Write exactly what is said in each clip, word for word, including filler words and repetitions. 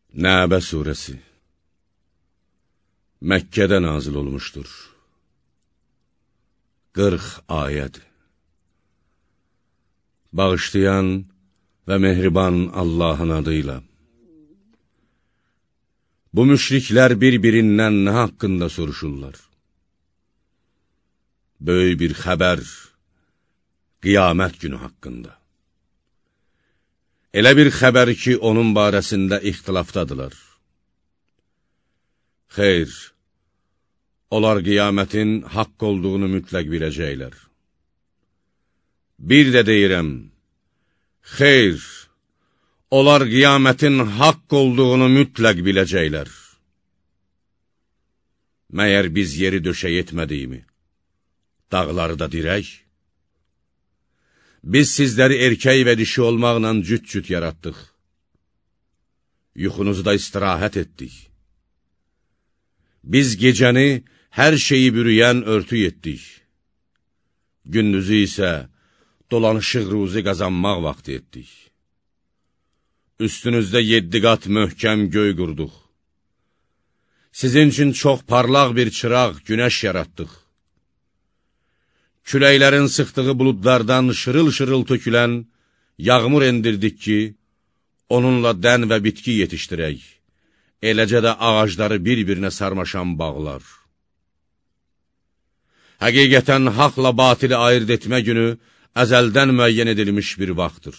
Nəbə surəsi Məkkədə nazil olmuşdur. qırx ayəd. Bağışlayan və mehriban Allahın adıyla. Bu müşriklər bir-birindən nə haqqında soruşurlar? Böyük bir xəbər, qiyamət günü haqqında. Elə bir xəbər ki, onun barəsində ixtilafdadılar. Xeyr, onlar qiyamətin haqq olduğunu mütləq biləcəklər. Bir də deyirəm, xeyr, onlar qiyamətin haqq olduğunu mütləq biləcəklər. Məyər biz yeri döşək etmədiyimi, dağları da dirək? Biz sizləri erkək və dişi olmaqla cüt-cüt yaratdıq. Yuxunuzda istirahət etdik. Biz gecəni hər şeyi bürüyən örtü etdik. Gündüzü isə dolanışıq ruzi qazanmaq vaxtı etdik. Üstünüzdə yeddi qat möhkəm göy qurduq. Sizin üçün çox parlaq bir çıraq, günəş yaratdıq. Küləklərin sıxdığı buludlardan şırıl-şırıl tökülən yağmur endirdik ki, onunla dən və bitki yetişdirək. Eləcə də ağacları bir-birinə sarmaşan bağlar. Həqiqətən haqla batili ayırt etmə günü əzəldən müəyyən edilmiş bir vaxtdır.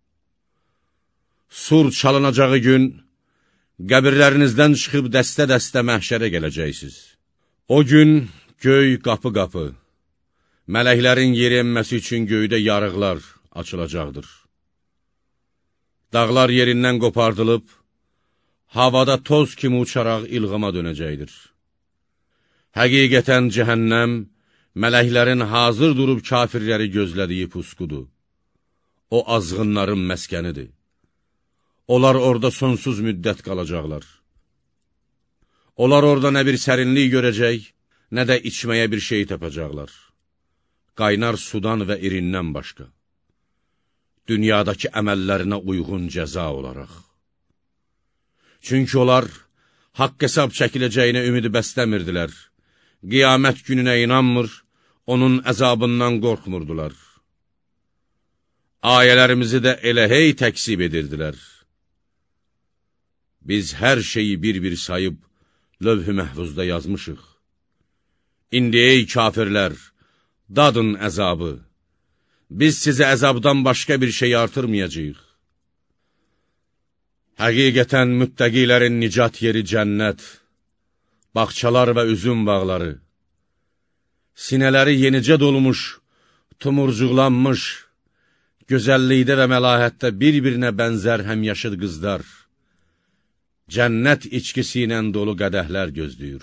Sur çalınacağı gün, qəbirlərinizdən çıxıb dəstə-dəstə məhşərə gələcəksiniz. O gün göy qapı-qapı, mələklərin yeri enməsi üçün göydə yarıqlar açılacaqdır. Dağlar yerindən qopardılıb, havada toz kimi uçaraq ilğıma dönəcəkdir. Həqiqətən cəhənnəm, mələklərin hazır durub kafirləri gözlədiyi pusqudur. O azğınların məskənidir. Onlar orada sonsuz müddət qalacaqlar. Onlar orada nə bir sərinlik görəcək, nə də içməyə bir şey tapacaqlar. Qaynar sudan və irindən başqa. Dünyadakı əməllərinə uyğun cəza olaraq. Çünki onlar haqq hesab çəkiləcəyinə ümidi bəsləmirdilər. Qiyamət gününə inanmır, onun əzabından qorxmurdular. Ayələrimizi də elə hey təksib edirdilər. Biz hər şeyi bir-bir sayıb, lövh-ü məhvuzda yazmışıq. İndi ey kafirlər, dadın əzabı. Biz sizə əzabdan başqa bir şey artırmayacağıq. Həqiqətən müttəqilərin nicat yeri cənnət, bağçalar və üzüm bağları, sinələri yenicə dolmuş, tumurcuqlanmış, gözəllikdə və məlahətdə bir-birinə bənzər həmyaşıd qızlar, cənnət içkisi ilə dolu qədəhlər gözləyir.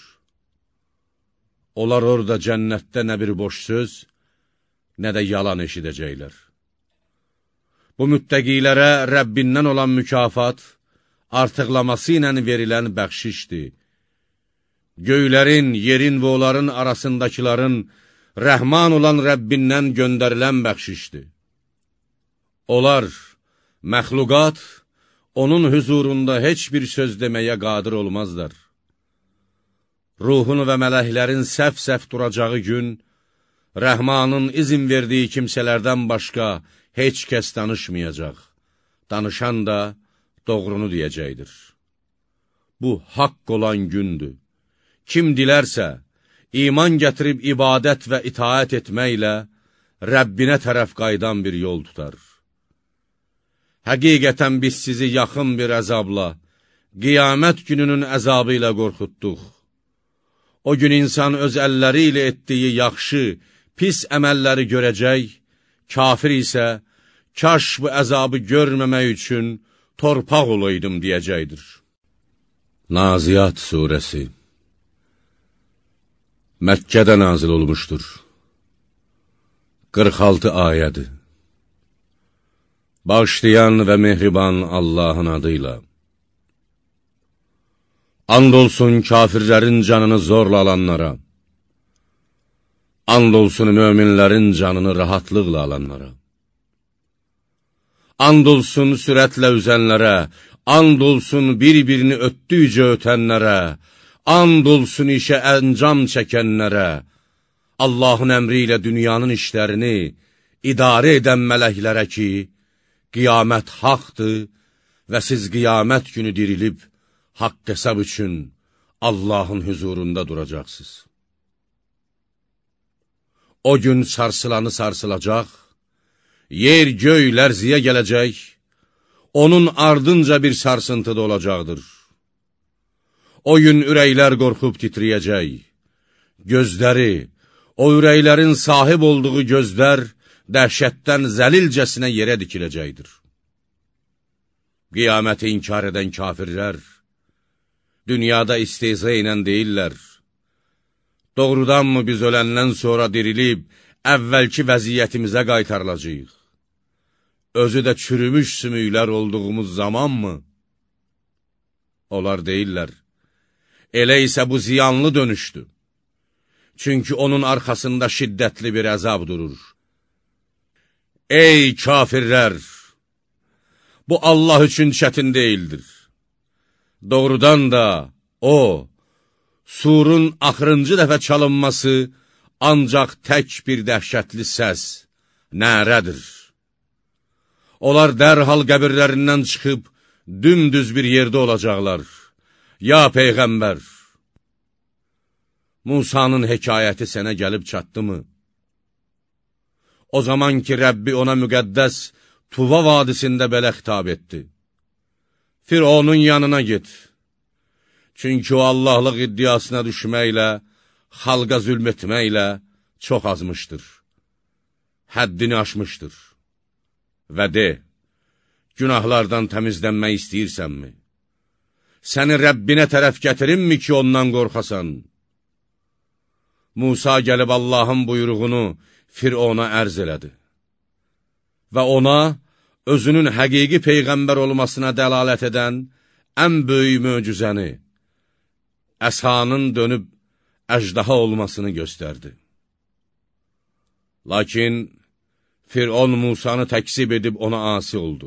Onlar orada cənnətdə nə bir boş söz, nə də yalan eşidəcəklər. Bu müttəqilərə Rəbbindən olan mükafat, artıqlaması ilə verilən bəxşişdir. Göylərin, yerin və onların arasındakiların rəhman olan Rəbbindən göndərilən bəxşişdir. Onlar, məxluqat, onun hüzurunda heç bir söz deməyə qadir olmazlar. Ruhunu və mələklərin səf-səf duracağı gün, Rəhmanın izin verdiyi kimsələrdən başqa heç kəs danışmayacaq. Danışan da doğrunu deyəcəkdir. Bu, haqq olan gündür. Kim dilərsə, iman gətirib ibadət və itaət etməklə Rəbbinə tərəf qaydan bir yol tutar. Həqiqətən biz sizi yaxın bir əzabla, qiyamət gününün əzabı ilə qorxutduq. O gün insan öz əlləri ilə etdiyi yaxşı, pis əməlləri görəcək, kafir isə, kaş bu əzabı görməmək üçün torpaq olaydım deyəcəkdir. Naziyyat surəsi Məkkədə nazil olmuşdur. qırx altı ayədi. Bağışlayan və mehriban Allahın adıyla. And olsun kafirlərin canını zorla alanlara. And olsun möminlərin canını rahatlıqla alanlara. And olsun sürətlə üzənlərə, and olsun bir-birini ötdükcə ötənlərə, and olsun işə əncam çəkənlərə, Allahın əmri ilə dünyanın işlərini idarə edən mələklərə ki, qiyamət haqdır və siz qiyamət günü dirilib, haqq hesab üçün Allahın huzurunda duracaqsınız. O gün sarsılanı sarsılacaq, yer göy lərziyə gələcək, onun ardınca bir sarsıntı da olacaqdır. O gün ürəklər qorxub titriyəcək, gözləri, o ürəklərin sahib olduğu gözlər dəhşətdən zəlilcəsinə yerə dikiləcəkdir. Qiyaməti inkar edən kafirlər, dünyada istehza ilə deyirlər, doğrudanmı biz öləndən sonra dirilib, əvvəlki vəziyyətimizə qaytarılacaq? Özü də çürümüş sümüklər olduğumuz zamanmı? Onlar deyirlər, elə isə bu ziyanlı dönüşdü. Çünki onun arxasında şiddətli bir əzab durur. Ey kafirlər! Bu Allah üçün çətin deyildir. Doğrudan da o, surun axırıncı dəfə çalınması ancaq tək bir dəhşətli səs, nərədir. Onlar dərhal qəbirlərindən çıxıb, dümdüz bir yerdə olacaqlar. Ya Peyğəmbər! Musanın hekayəti sənə gəlib çatdı mı? O zaman ki, Rəbbi ona müqəddəs Tuva vadisində belə xitab etdi. Fironun yanına get. Çünki o Allahlıq iddiasına düşməklə, xalqa zülm etməklə çox azmışdır. Həddini aşmışdır. Və de, günahlardan təmizlənmək istəyirsənmi? Səni Rəbbinə tərəf gətirinmi ki, ondan qorxasan? Musa gəlib Allahın buyruğunu Firona ərz elədi. Və ona, özünün həqiqi Peyğəmbər olmasına dəlalət edən ən böyük möcüzəni, əsanın dönüb əjdaha olmasını göstərdi. Lakin Firon Musanı təksib edib ona asi oldu.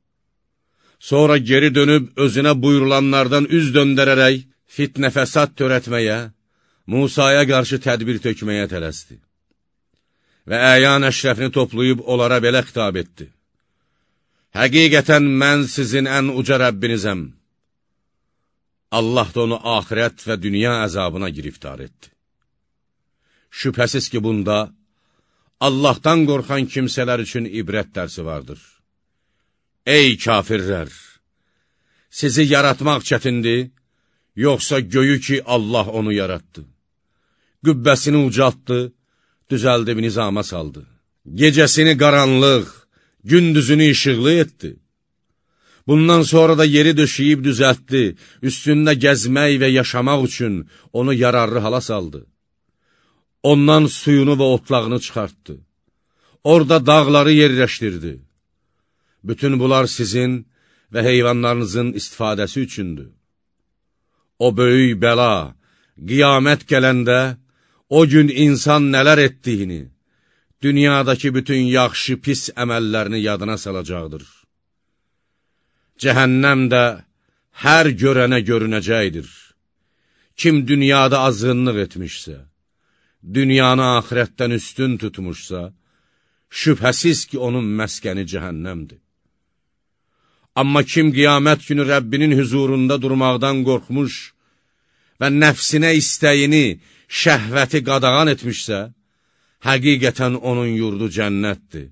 Sonra geri dönüb özünə buyurulanlardan üz döndərərək fitnə fəsad törətməyə, Musaya qarşı tədbir tökməyə tələsdi. Və əyan əşrəfini toplayıb onlara belə xitab etdi. Həqiqətən mən sizin ən uca Rəbbinizəm. Allah da onu axirət və dünya əzabına giriftar etdi. Şübhəsiz ki, bunda Allahdan qorxan kimsələr üçün ibrət dərsi vardır. Ey kafirlər! Sizi yaratmaq çətindir, yoxsa göyü ki, Allah onu yaratdı. Qübbəsini ucaltdı, düzəldib nizama saldı. Gecəsini qaranlıq, gündüzünü işıqlı etdi. Bundan sonra da yeri döşəyib düzəltdi, üstündə gəzmək və yaşamaq üçün onu yararlı hala saldı. Ondan suyunu və otlağını çıxartdı. Orada dağları yerləşdirdi. Bütün bunlar sizin və heyvanlarınızın istifadəsi üçündür. O böyük bəla, qiyamət gələndə, o gün insan nələr etdiyini, dünyadakı bütün yaxşı, pis əməllərini yadına salacaqdır. Cəhənnəm də hər görənə görünəcəkdir. Kim dünyada azğınlıq etmişsə, dünyanı axirətdən üstün tutmuşsa, şübhəsiz ki, onun məskəni cəhənnəmdir. Amma kim qiyamət günü Rəbbinin huzurunda durmaqdan qorxmuş və nəfsinə istəyini, şəhvəti qadağan etmişsə, həqiqətən onun yurdu cənnətdir.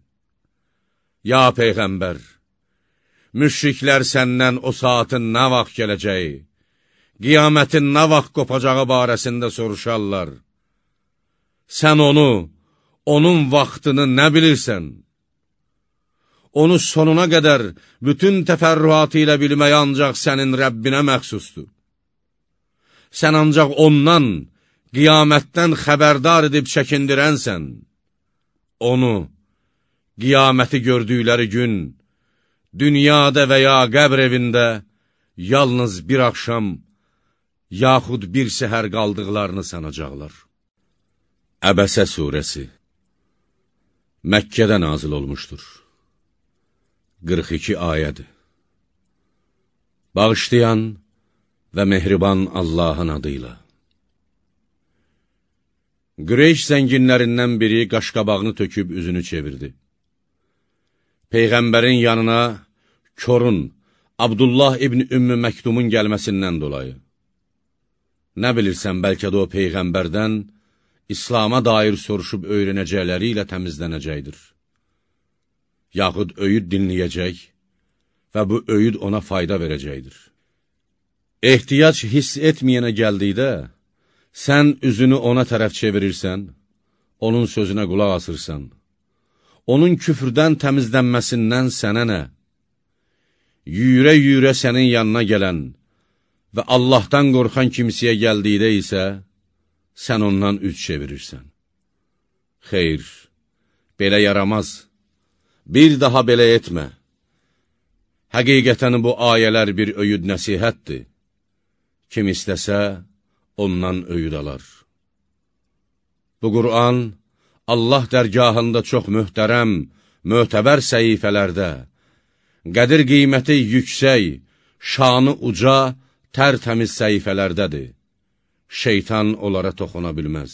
Ya Peyğəmbər, müşriklər səndən o saatın nə vaxt gələcəyi, qiyamətin nə vaxt qopacağı barəsində soruşarlar. Sən onu, onun vaxtını nə bilirsən? Onu sonuna qədər bütün təfərrüatı ilə bilmək ancaq sənin Rəbbinə məxsusdur. Sən ancaq ondan, qiyamətdən xəbərdar edib çəkindirənsən. Onu, qiyaməti gördükləri gün, dünyada və ya qəbr evində yalnız bir axşam, yaxud bir səhər qaldıqlarını sanacaqlar. Əbəsə surəsi Məkkədə nazil olmuşdur. qırx iki ayədir. Bağışlayan və mehriban Allahın adıyla. Qureyş zənginlərindən biri qaşqabağını töküb üzünü çevirdi. Peyğəmbərin yanına Korun, Abdullah ibn Ümmü Məktumun gəlməsindən dolayı. Nə bilirsən, bəlkə də o Peyğəmbərdən İslama dair soruşub öyrənəcəkləri ilə təmizlənəcəkdir. Yaxud öyüd dinləyəcək və bu öyüd ona fayda verəcəkdir. Ehtiyac hiss etməyənə gəldikdə, sən üzünü ona tərəf çevirirsən, onun sözünə qulaq asırsan. Onun küfrdən təmizlənməsindən sənə nə? Yüyürə-yüyürə sənin yanına gələn və Allahdan qorxan kimsəyə gəldikdə isə, sən ondan üz çevirirsən. Xeyr, belə yaramaz. Bir daha belə etmə. Həqiqətən bu ayələr bir öyüd nəsihətdir. Kim istəsə, ondan öyüd alar. Bu Qur'an, Allah dərgahında çox möhtərəm, möhtəbər səhifələrdə, qədir qiyməti yüksək, şanı uca, tərtəmiz səhifələrdədir. Şeytan onlara toxuna bilməz.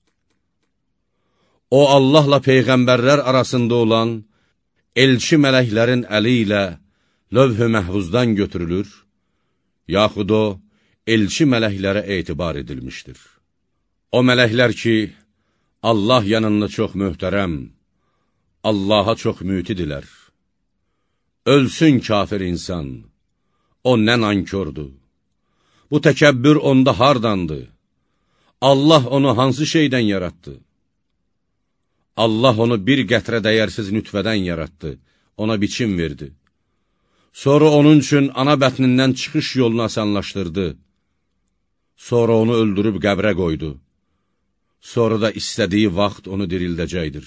O, Allahla Peyğəmbərlər arasında olan elçi mələklərin əli ilə lövh-ü məhvuzdan götürülür, yaxud o, elçi mələklərə etibar edilmişdir. O mələklər ki, Allah yanında çox möhtərəm, Allaha çox mütidilər. Ölsün kafir insan, o nə nankördür. Bu təkəbbür onda hardandır? Allah onu hansı şeydən yaratdı? Allah onu bir qətrə dəyərsiz nütvədən yaratdı, ona biçim verdi. Sonra onun üçün ana bətnindən çıxış yolunu asanlaşdırdı. Sonra onu öldürüb qəbrə qoydu. Sonra da istədiyi vaxt onu dirildəcəkdir.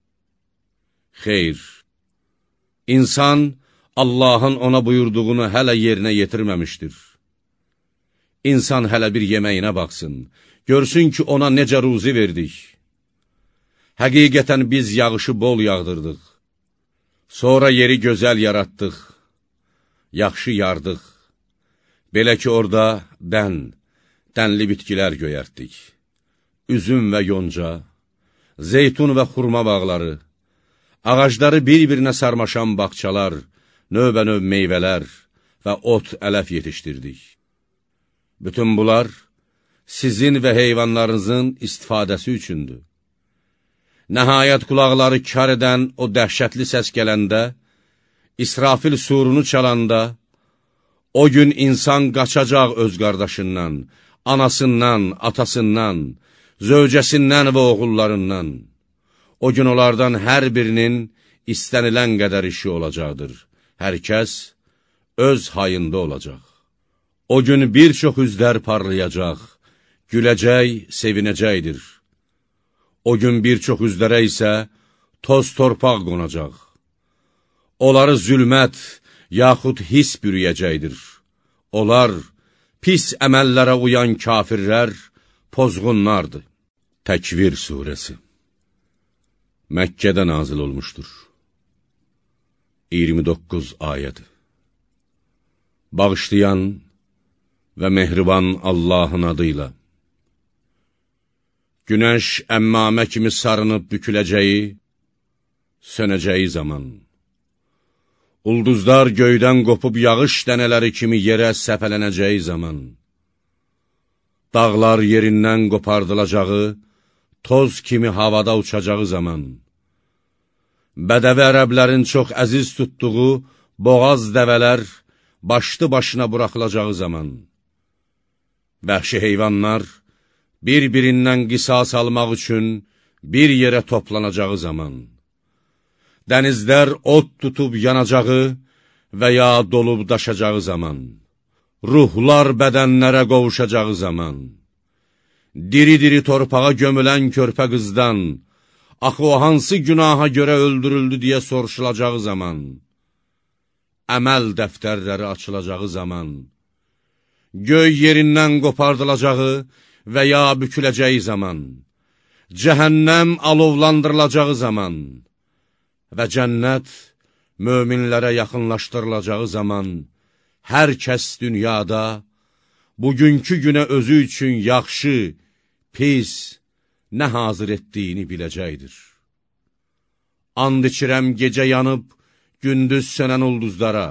Xeyr, insan Allahın ona buyurduğunu hələ yerinə yetirməmişdir. İnsan hələ bir yeməyinə baxsın, görsün ki, ona necə ruzi verdik. Həqiqətən biz yağışı bol yağdırdıq. Sonra yeri gözəl yaratdıq, yaxşı yardıq. Belə ki, orada dən, dənli bitkilər göyərtdik. Üzüm və yonca, zeytun və xurma bağları, ağacları bir-birinə sarmaşan bağçalar, növbə-növ meyvələr və ot ələf yetişdirdik. Bütün bunlar sizin və heyvanlarınızın istifadəsi üçündür. Nəhayət qulaqları kar edən o dəhşətli səs gələndə, İsrafil surunu çalanda, o gün insan qaçacaq öz qardaşından, anasından, atasından, zövcəsindən və oğullarından. O gün onlardan hər birinin istənilən qədər işi olacaqdır. Hər kəs öz hayında olacaq. O gün bir çox üzlər parlayacaq, güləcək, sevinəcəkdir. O gün bir çox üzlərə isə toz torpaq qonacaq. Onları zülmət, yaxud his bürüyəcəkdir. Onlar, pis əməllərə uyan kafirlər, pozğunlardır. Təkvir surəsi Məkkədə nazil olmuşdur. iyirmi doqquz ayəd. Bağışlayan və mehriban Allahın adıyla. Günəş əmmamə kimi sarınıb büküləcəyi, sönəcəyi zaman. Ulduzlar göydən qopub yağış dənələri kimi yerə səpələnəcəyi zaman. Dağlar yerindən qopardılacağı, toz kimi havada uçacağı zaman. Bədəvi ərəblərin çox əziz tutduğu boğaz dəvələr başlı başına buraxılacağı zaman. Vəhşi heyvanlar bir-birindən qisas almaq üçün bir yerə toplanacağı zaman. Dənizlər od tutub yanacağı və ya dolub daşacağı zaman. Ruhlar bədənlərə qovuşacağı zaman. Diri-diri torpağa gömülən körpə qızdan, axı o hansı günaha görə öldürüldü deyə soruşulacağı zaman. Əməl dəftərləri açılacağı zaman. Göy yerindən qopardılacağı və ya büküləcəyi zaman. Cəhənnəm alovlandırılacağı zaman. Və cənnət möminlərə yaxınlaşdırılacağı zaman hər kəs dünyada bugünkü günə özü üçün yaxşı, pis, nə hazır etdiyini biləcəkdir. And içirəm gecə yanıb, gündüz sönən ulduzlara,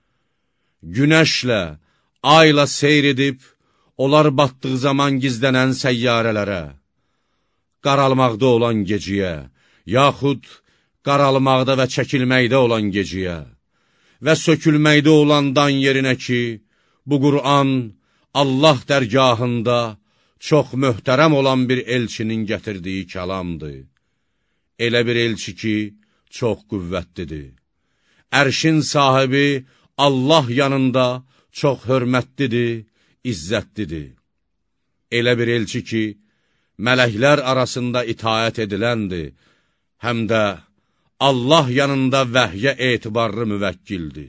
günəşlə, ayla seyr edib, onlar batdığı zaman gizlənən səyyarələrə, qaralmaqda olan geciyə, yaxud qaralmaqda və çəkilməkdə olan geciyə və sökülməkdə olan dan yerinə ki, bu Qur'an Allah dərgahında çox möhtərəm olan bir elçinin gətirdiyi kəlamdır. Elə bir elçi ki, çox qüvvətlidir. Ərşin sahibi Allah yanında çox hörmətlidir, izzətlidir. Elə bir elçi ki, mələklər arasında itaət ediləndir, həm də Allah yanında vəhyə etibarlı müvəkkildir.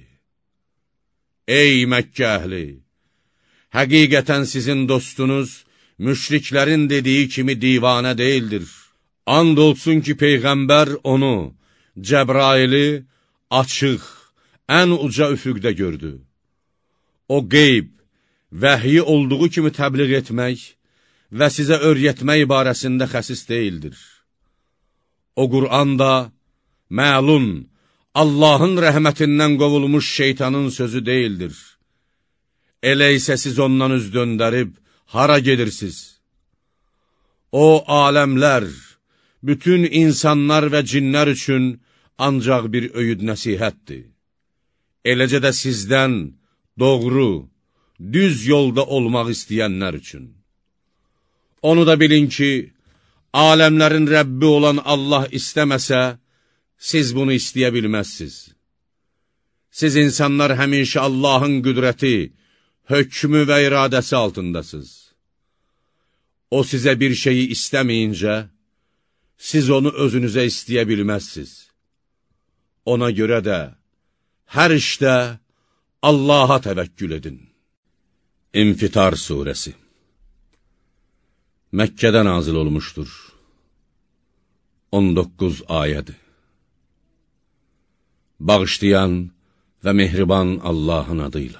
Ey Məkkə əhli! Həqiqətən sizin dostunuz, müşriklərin dediyi kimi divanə deyildir. And olsun ki, Peyğəmbər onu, Cəbraili açıq, ən uca üfüqdə gördü. O qeyb, vəhyi olduğu kimi təbliğ etmək və sizə öyrətmək barəsində xəsis deyildir. O Qur'anda məlun, Allahın rəhmətindən qovulmuş şeytanın sözü deyildir. Elə isə siz ondan üz döndərib, hara gedirsiniz? O aləmlər, bütün insanlar və cinlər üçün ancaq bir öyüd nəsihətdir. Eləcə də sizdən doğru, düz yolda olmaq istəyənlər üçün. Onu da bilin ki, aləmlərin Rəbbi olan Allah istəməsə, siz bunu istəyə bilməzsiniz. Siz insanlar həmişə Allahın qüdrəti, hökmü və iradəsi altındasınız. O sizə bir şeyi istəməyincə, siz onu özünüzə istəyə bilməzsiniz. Ona görə də, hər işdə Allaha təvəkkül edin. İnfitar surəsi Məkkədə nazil olmuşdur. on doqquz ayədir. Bağışlayan və mehriban Allahın adıyla.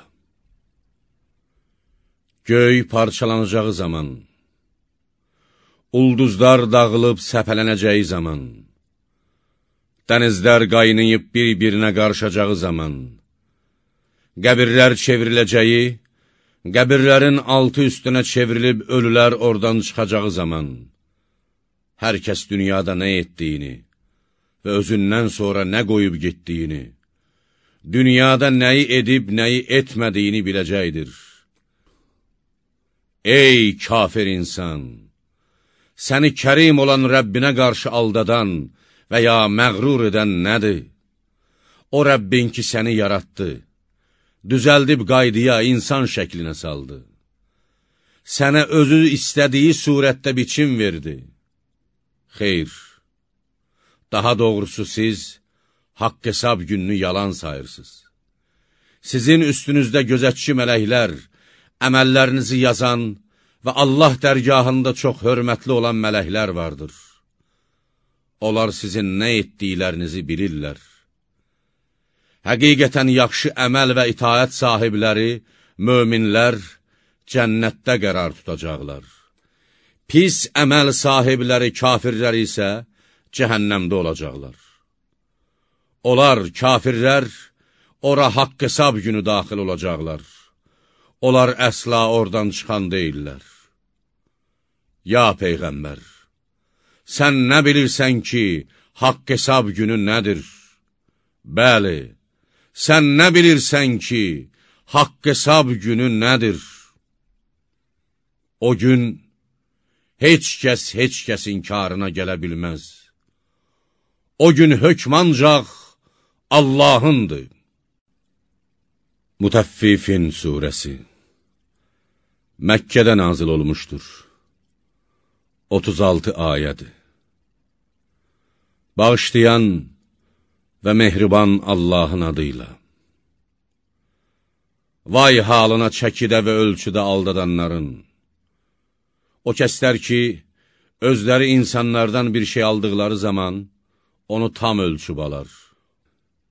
Göy parçalanacağı zaman, ulduzlar dağılıb səpələnəcəyi zaman, dənizlər qaynayıb bir-birinə qarışacağı zaman, qəbirlər çevriləcəyi, qəbirlərin altı üstünə çevrilib ölülər oradan çıxacağı zaman, hər kəs dünyada nə etdiyini və özündən sonra nə qoyub getdiyini, dünyada nəyi edib, nəyi etmədiyini biləcəkdir. Ey kafir insan! Səni kərim olan Rəbbinə qarşı aldadan və ya məğrur edən nədir? O Rəbbin ki, səni yarattı, düzəldib qaydıya, insan şəklinə saldı. Sənə özü istədiyi surətdə biçim verdi. Xeyr, daha doğrusu siz haqq hesab gününü yalan sayırsınız. Sizin üstünüzdə gözətçi mələklər, əməllərinizi yazan və Allah dərgahında çox hörmətli olan mələklər vardır. Onlar sizin nə etdiklərinizi bilirlər. Həqiqətən yaxşı əməl və itaət sahibləri, möminlər cənnətdə qərar tutacaqlar. Pis əməl sahibləri, kafirlər isə cəhənnəmdə olacaqlar. Onlar, kafirlər, ora haqq hesab günü daxil olacaqlar. Onlar əsla oradan çıxan deyirlər. Ya Peyğəmbər, sən nə bilirsən ki, haqq hesab günü nədir? Bəli, sən nə bilirsən ki, haqq hesab günü nədir? O gün heç kəs heç kəsin karına gələ bilməz. O gün hökm ancaq Allahındır. Mütəffifin surəsi Məkkədə nazil olmuşdur. otuz altı ayədir. Bağışlayan və mehriban Allahın adıyla. Vay halına çəkidə və ölçüdə aldadanların. O kəslər ki, özləri insanlardan bir şey aldıqları zaman, onu tam ölçüb alar.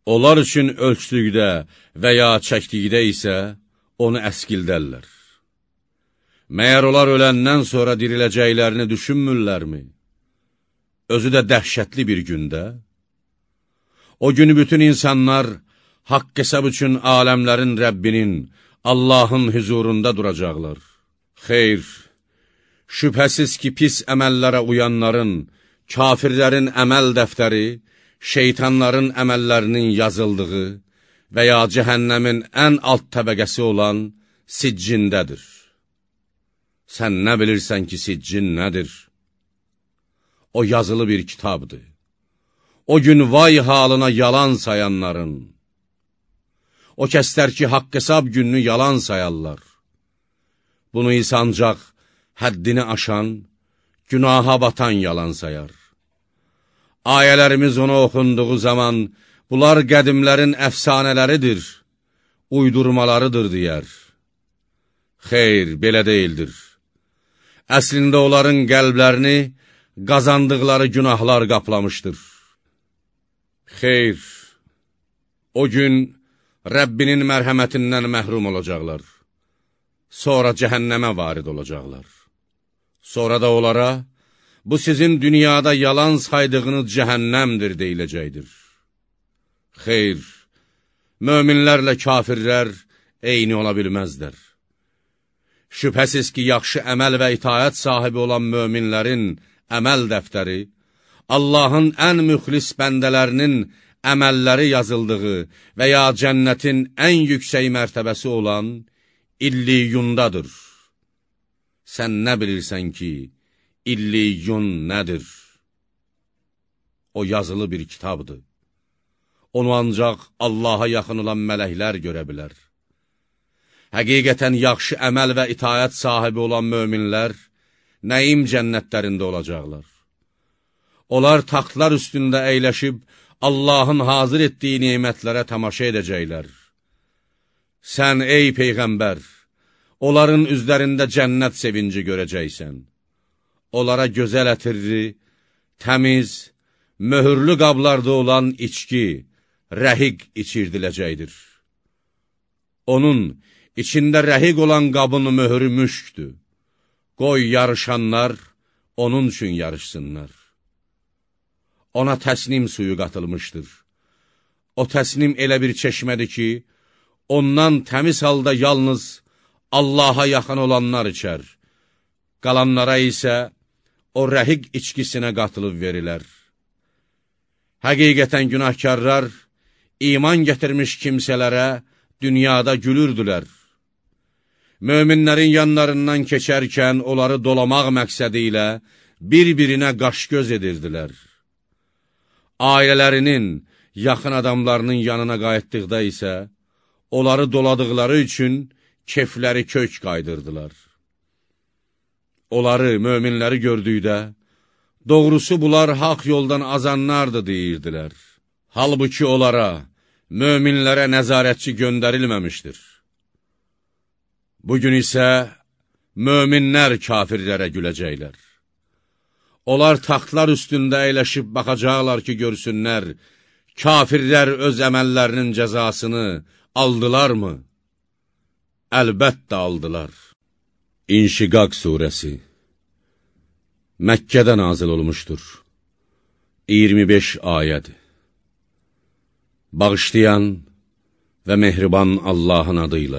Onlar üçün ölçdükdə və ya çəkdikdə isə onu əskildərlər. Məyər onlar öləndən sonra diriləcəklərini düşünmürlərmi? Özü də dəhşətli bir gündə. O günü bütün insanlar haqq hesab üçün aləmlərin Rəbbinin, Allahın hüzurunda duracaqlar. Xeyr, şübhəsiz ki, pis əməllərə uyanların, kafirlərin əməl dəftəri, şeytanların əməllərinin yazıldığı və ya cəhənnəmin ən alt təbəqəsi olan siccindədir. Sən nə bilirsən ki, siccin nədir? O yazılı bir kitabdır. O gün vay halına yalan sayanların, o kəslər ki, haqq hesab gününü yalan sayarlar. Bunu isə ancaq həddini aşan, günaha batan yalan sayar. Ayələrimiz ona oxunduğu zaman, bunlar qədimlərin əfsanələridir, uydurmalarıdır deyər. Xeyr, belə deyildir. Əslində onların qəlblərini qazandıqları günahlar qaplamışdır. Xeyr, o gün Rəbbinin mərhəmətindən məhrum olacaqlar. Sonra cəhənnəmə varid olacaqlar. Sonra da onlara, bu sizin dünyada yalan saydığınız cəhənnəmdir deyiləcəkdir. Xeyr, möminlərlə kafirlər eyni ola bilməzlər. Şübhəsiz ki, yaxşı əməl və itaət sahibi olan möminlərin əməl dəftəri, Allahın ən müxlis bəndələrinin əməlləri yazıldığı və ya cənnətin ən yüksək mərtəbəsi olan İlliyundadır. Sən nə bilirsən ki, İlliyun nədir? O yazılı bir kitabdır. Onu ancaq Allaha yaxın olan mələklər görə bilər. Həqiqətən yaxşı əməl və itaət sahibi olan möminlər nəim cənnətlərində olacaqlar. Onlar taxtlar üstündə əyləşib Allahın hazır etdiyi nemətlərə tamaşa edəcəklər. Sən, ey Peyğəmbər, onların üzlərində cənnət sevinci görəcəksən. Onlara gözəl ətirli, təmiz, möhürlü qablarda olan içki, rəhiq içirdiləcəkdir. Onun içində rəhiq olan qabın möhürü müşkdür. Qoy yarışanlar onun üçün yarışsınlar. Ona təsnim suyu qatılmışdır. O təsnim elə bir çeşmədir ki, ondan təmiz halda yalnız Allaha yaxın olanlar içər. Qalanlara isə o rəhiq içkisinə qatılıb verilər. Həqiqətən günahkarlar iman gətirmiş kimsələrə dünyada gülürdülər. Möminlərin yanlarından keçərkən onları dolamaq məqsədi ilə bir-birinə qaş-göz edirdilər. Ailələrinin, yaxın adamlarının yanına qayıtdıqda isə, onları doladıqları üçün kefləri kök qaydırdılar. Onları, möminləri gördükdə, doğrusu bunlar haq yoldan azanlardır deyirdilər. Halbuki onlara, möminlərə nəzarətçi göndərilməmişdir. Bugün isə möminlər kafirlərə güləcəklər. Onlar taxtlar üstündə əyləşib baxacaqlar ki, görsünlər, kafirlər öz əməllərinin cəzasını aldılarmı? Əlbəttə aldılar. İnşiqaq surəsi Məkkədə nazil olmuşdur. iyirmi beş ayədir. Bağışlayan və mehriban Allahın adıyla.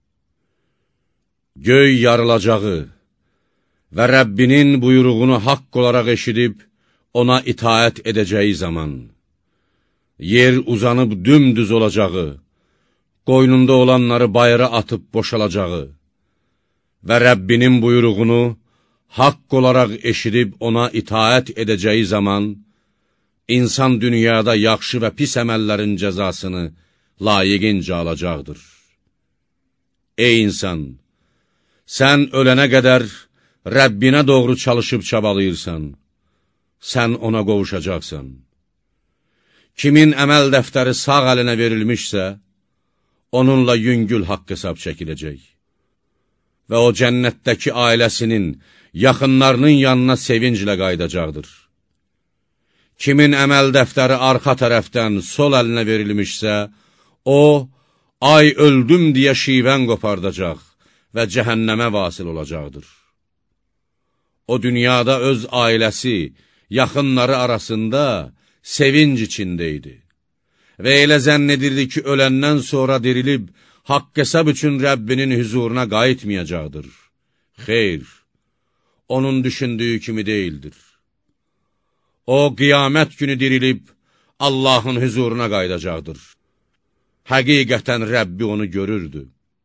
Göy yarılacağı və Rəbbinin buyruğunu haqq olaraq eşidib, ona itaət edəcəyi zaman, yer uzanıb dümdüz olacağı, qoynunda olanları bayıra atıb boşalacağı və Rəbbinin buyruğunu haqq olaraq eşidib ona itaət edəcəyi zaman, insan dünyada yaxşı və pis əməllərin cəzasını layiqincə alacaqdır. Ey insan! Sən ölənə qədər Rəbbinə doğru çalışıb çabalayırsan, sən ona qovuşacaqsan. Kimin əməl dəftəri sağ əlinə verilmişsə, onunla yüngül haqq hesab çəkiləcək və o cənnətdəki ailəsinin, yaxınlarının yanına sevinclə qaydacaqdır. Kimin əməl dəftəri arxa tərəfdən sol əlinə verilmişsə, o, ay öldüm deyə şivən qopardacaq və cəhənnəmə vasil olacaqdır. O, dünyada öz ailəsi, yaxınları arasında sevinc içindəydi və elə zənn edirdi ki, öləndən sonra dirilib, haqq hesab üçün Rəbbinin hüzuruna qayıtmayacaqdır. Xeyr, onun düşündüyü kimi deyildir. O, qiyamət günü dirilib, Allahın hüzuruna qayıdacaqdır. Həqiqətən Rəbbi onu görürdü.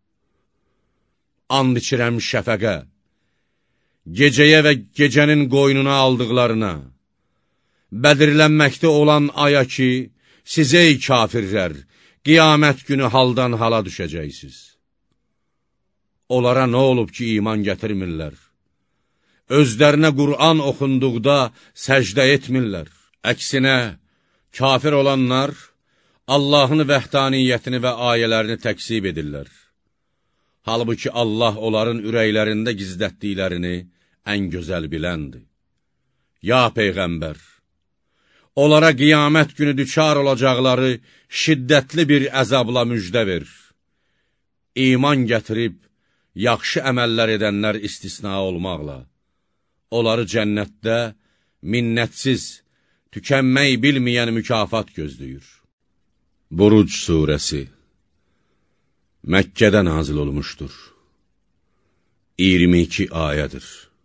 And içirəm şəfəqə, gecəyə və gecənin qoynuna aldıqlarına, bədirlənməkdə olan aya ki, siz ey kafirlər, qiyamət günü haldan hala düşəcəksiniz. Onlara nə olub ki, iman gətirmirlər? Özlərinə Qur'an oxunduqda səcdə etmirlər. Əksinə, kafir olanlar Allahın vəhdaniyyətini və ayələrini təksib edirlər. Halbuki Allah onların ürəklərində gizlətdiklərini ən gözəl biləndir. Ya Peyğəmbər, onlara qiyamət günü düçar olacaqları şiddətli bir əzabla müjdə ver. İman gətirib, yaxşı əməllər edənlər istisna olmaqla, onları cənnətdə minnətsiz, tükənmək bilməyən mükafat gözləyir. Buruc surəsi Məkkədə nazil olmuşdur. iyirmi iki ayədir.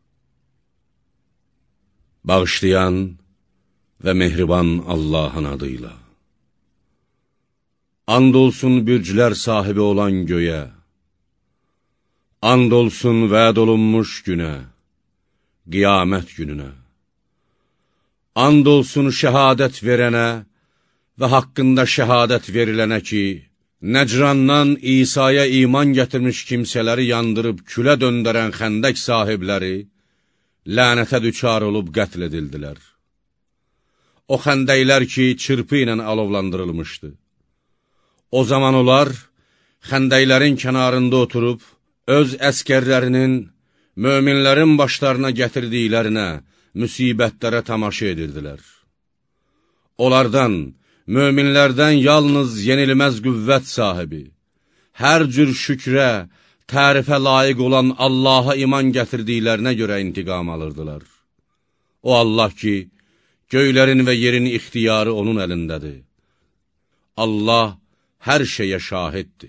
Bağışlayan və mehriban Allahın adıyla. And olsun bürclər sahibi olan göyə, and olsun vəd olunmuş günə, qiyamət gününə, and olsun şəhadət verənə və haqqında şəhadət verilənə ki, Nəcrandan İsa'ya iman gətirmiş kimsələri yandırıb külə döndərən xəndək sahibləri lənətə düçar olub qətl edildilər. O xəndəklər ki, çırpı ilə alovlandırılmışdı. O zaman onlar xəndəklərin kənarında oturub, öz əskərlərinin, möminlərin başlarına gətirdiklərinə, müsibətlərə tamaşa edirdilər. Onlardan, möminlərdən yalnız yenilməz qüvvət sahibi, hər cür şükrə, tərifə layiq olan Allaha iman gətirdiklərinə görə intiqam alırdılar. O Allah ki, göylərin və yerin ixtiyarı onun əlindədir. Allah hər şeyə şahiddir.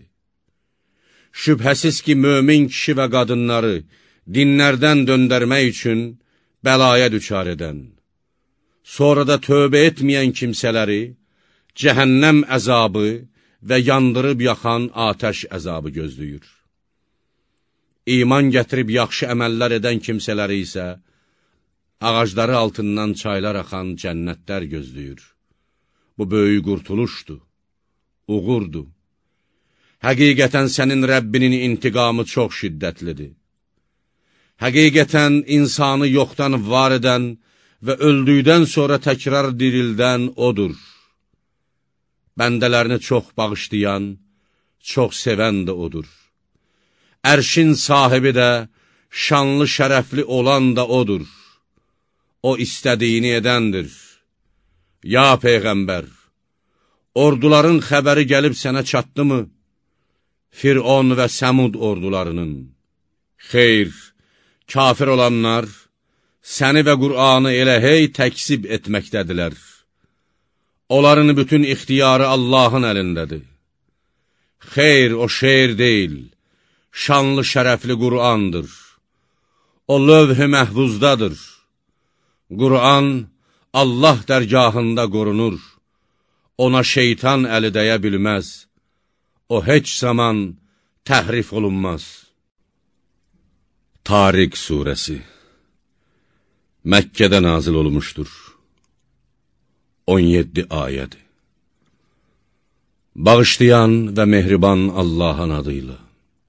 Şübhəsiz ki, mömin kişi və qadınları dinlərdən döndərmək üçün bəlaya düçar edən, sonra da tövbə etməyən kimsələri cəhənnəm əzabı və yandırıb yaxan atəş əzabı gözləyir. İman gətirib yaxşı əməllər edən kimsələri isə ağacları altından çaylar axan cənnətlər gözləyir. Bu böyük qurtuluşdur, uğurdur. Həqiqətən sənin Rəbbinin intiqamı çox şiddətlidir. Həqiqətən insanı yoxdan var edən və öldükdən sonra təkrar dirildən odur. Bəndələrini çox bağışlayan, çox sevən də odur. Ərşin sahibi də, şanlı şərəfli olan da odur. O istədiyini edəndir. Ya Peyğəmbər, orduların xəbəri gəlib sənə çatdı mı? Fir'on və Səmud ordularının. Xeyr, kafir olanlar səni və Qur'anı elə hey təksib etməkdədilər. Onların bütün ixtiyarı Allahın əlindədir. Xeyr, o şeir deyil, şanlı şərəfli Qur'andır. O lövh-i məhvuzdadır. Qur'an Allah dərgahında qorunur. Ona şeytan əli dəyə bilməz. O heç zaman təhrif olunmaz. Tariq surəsi Məkkədə nazil olmuşdur. on yeddi ayədir. Bağışlayan və mehriban Allahın adıyla.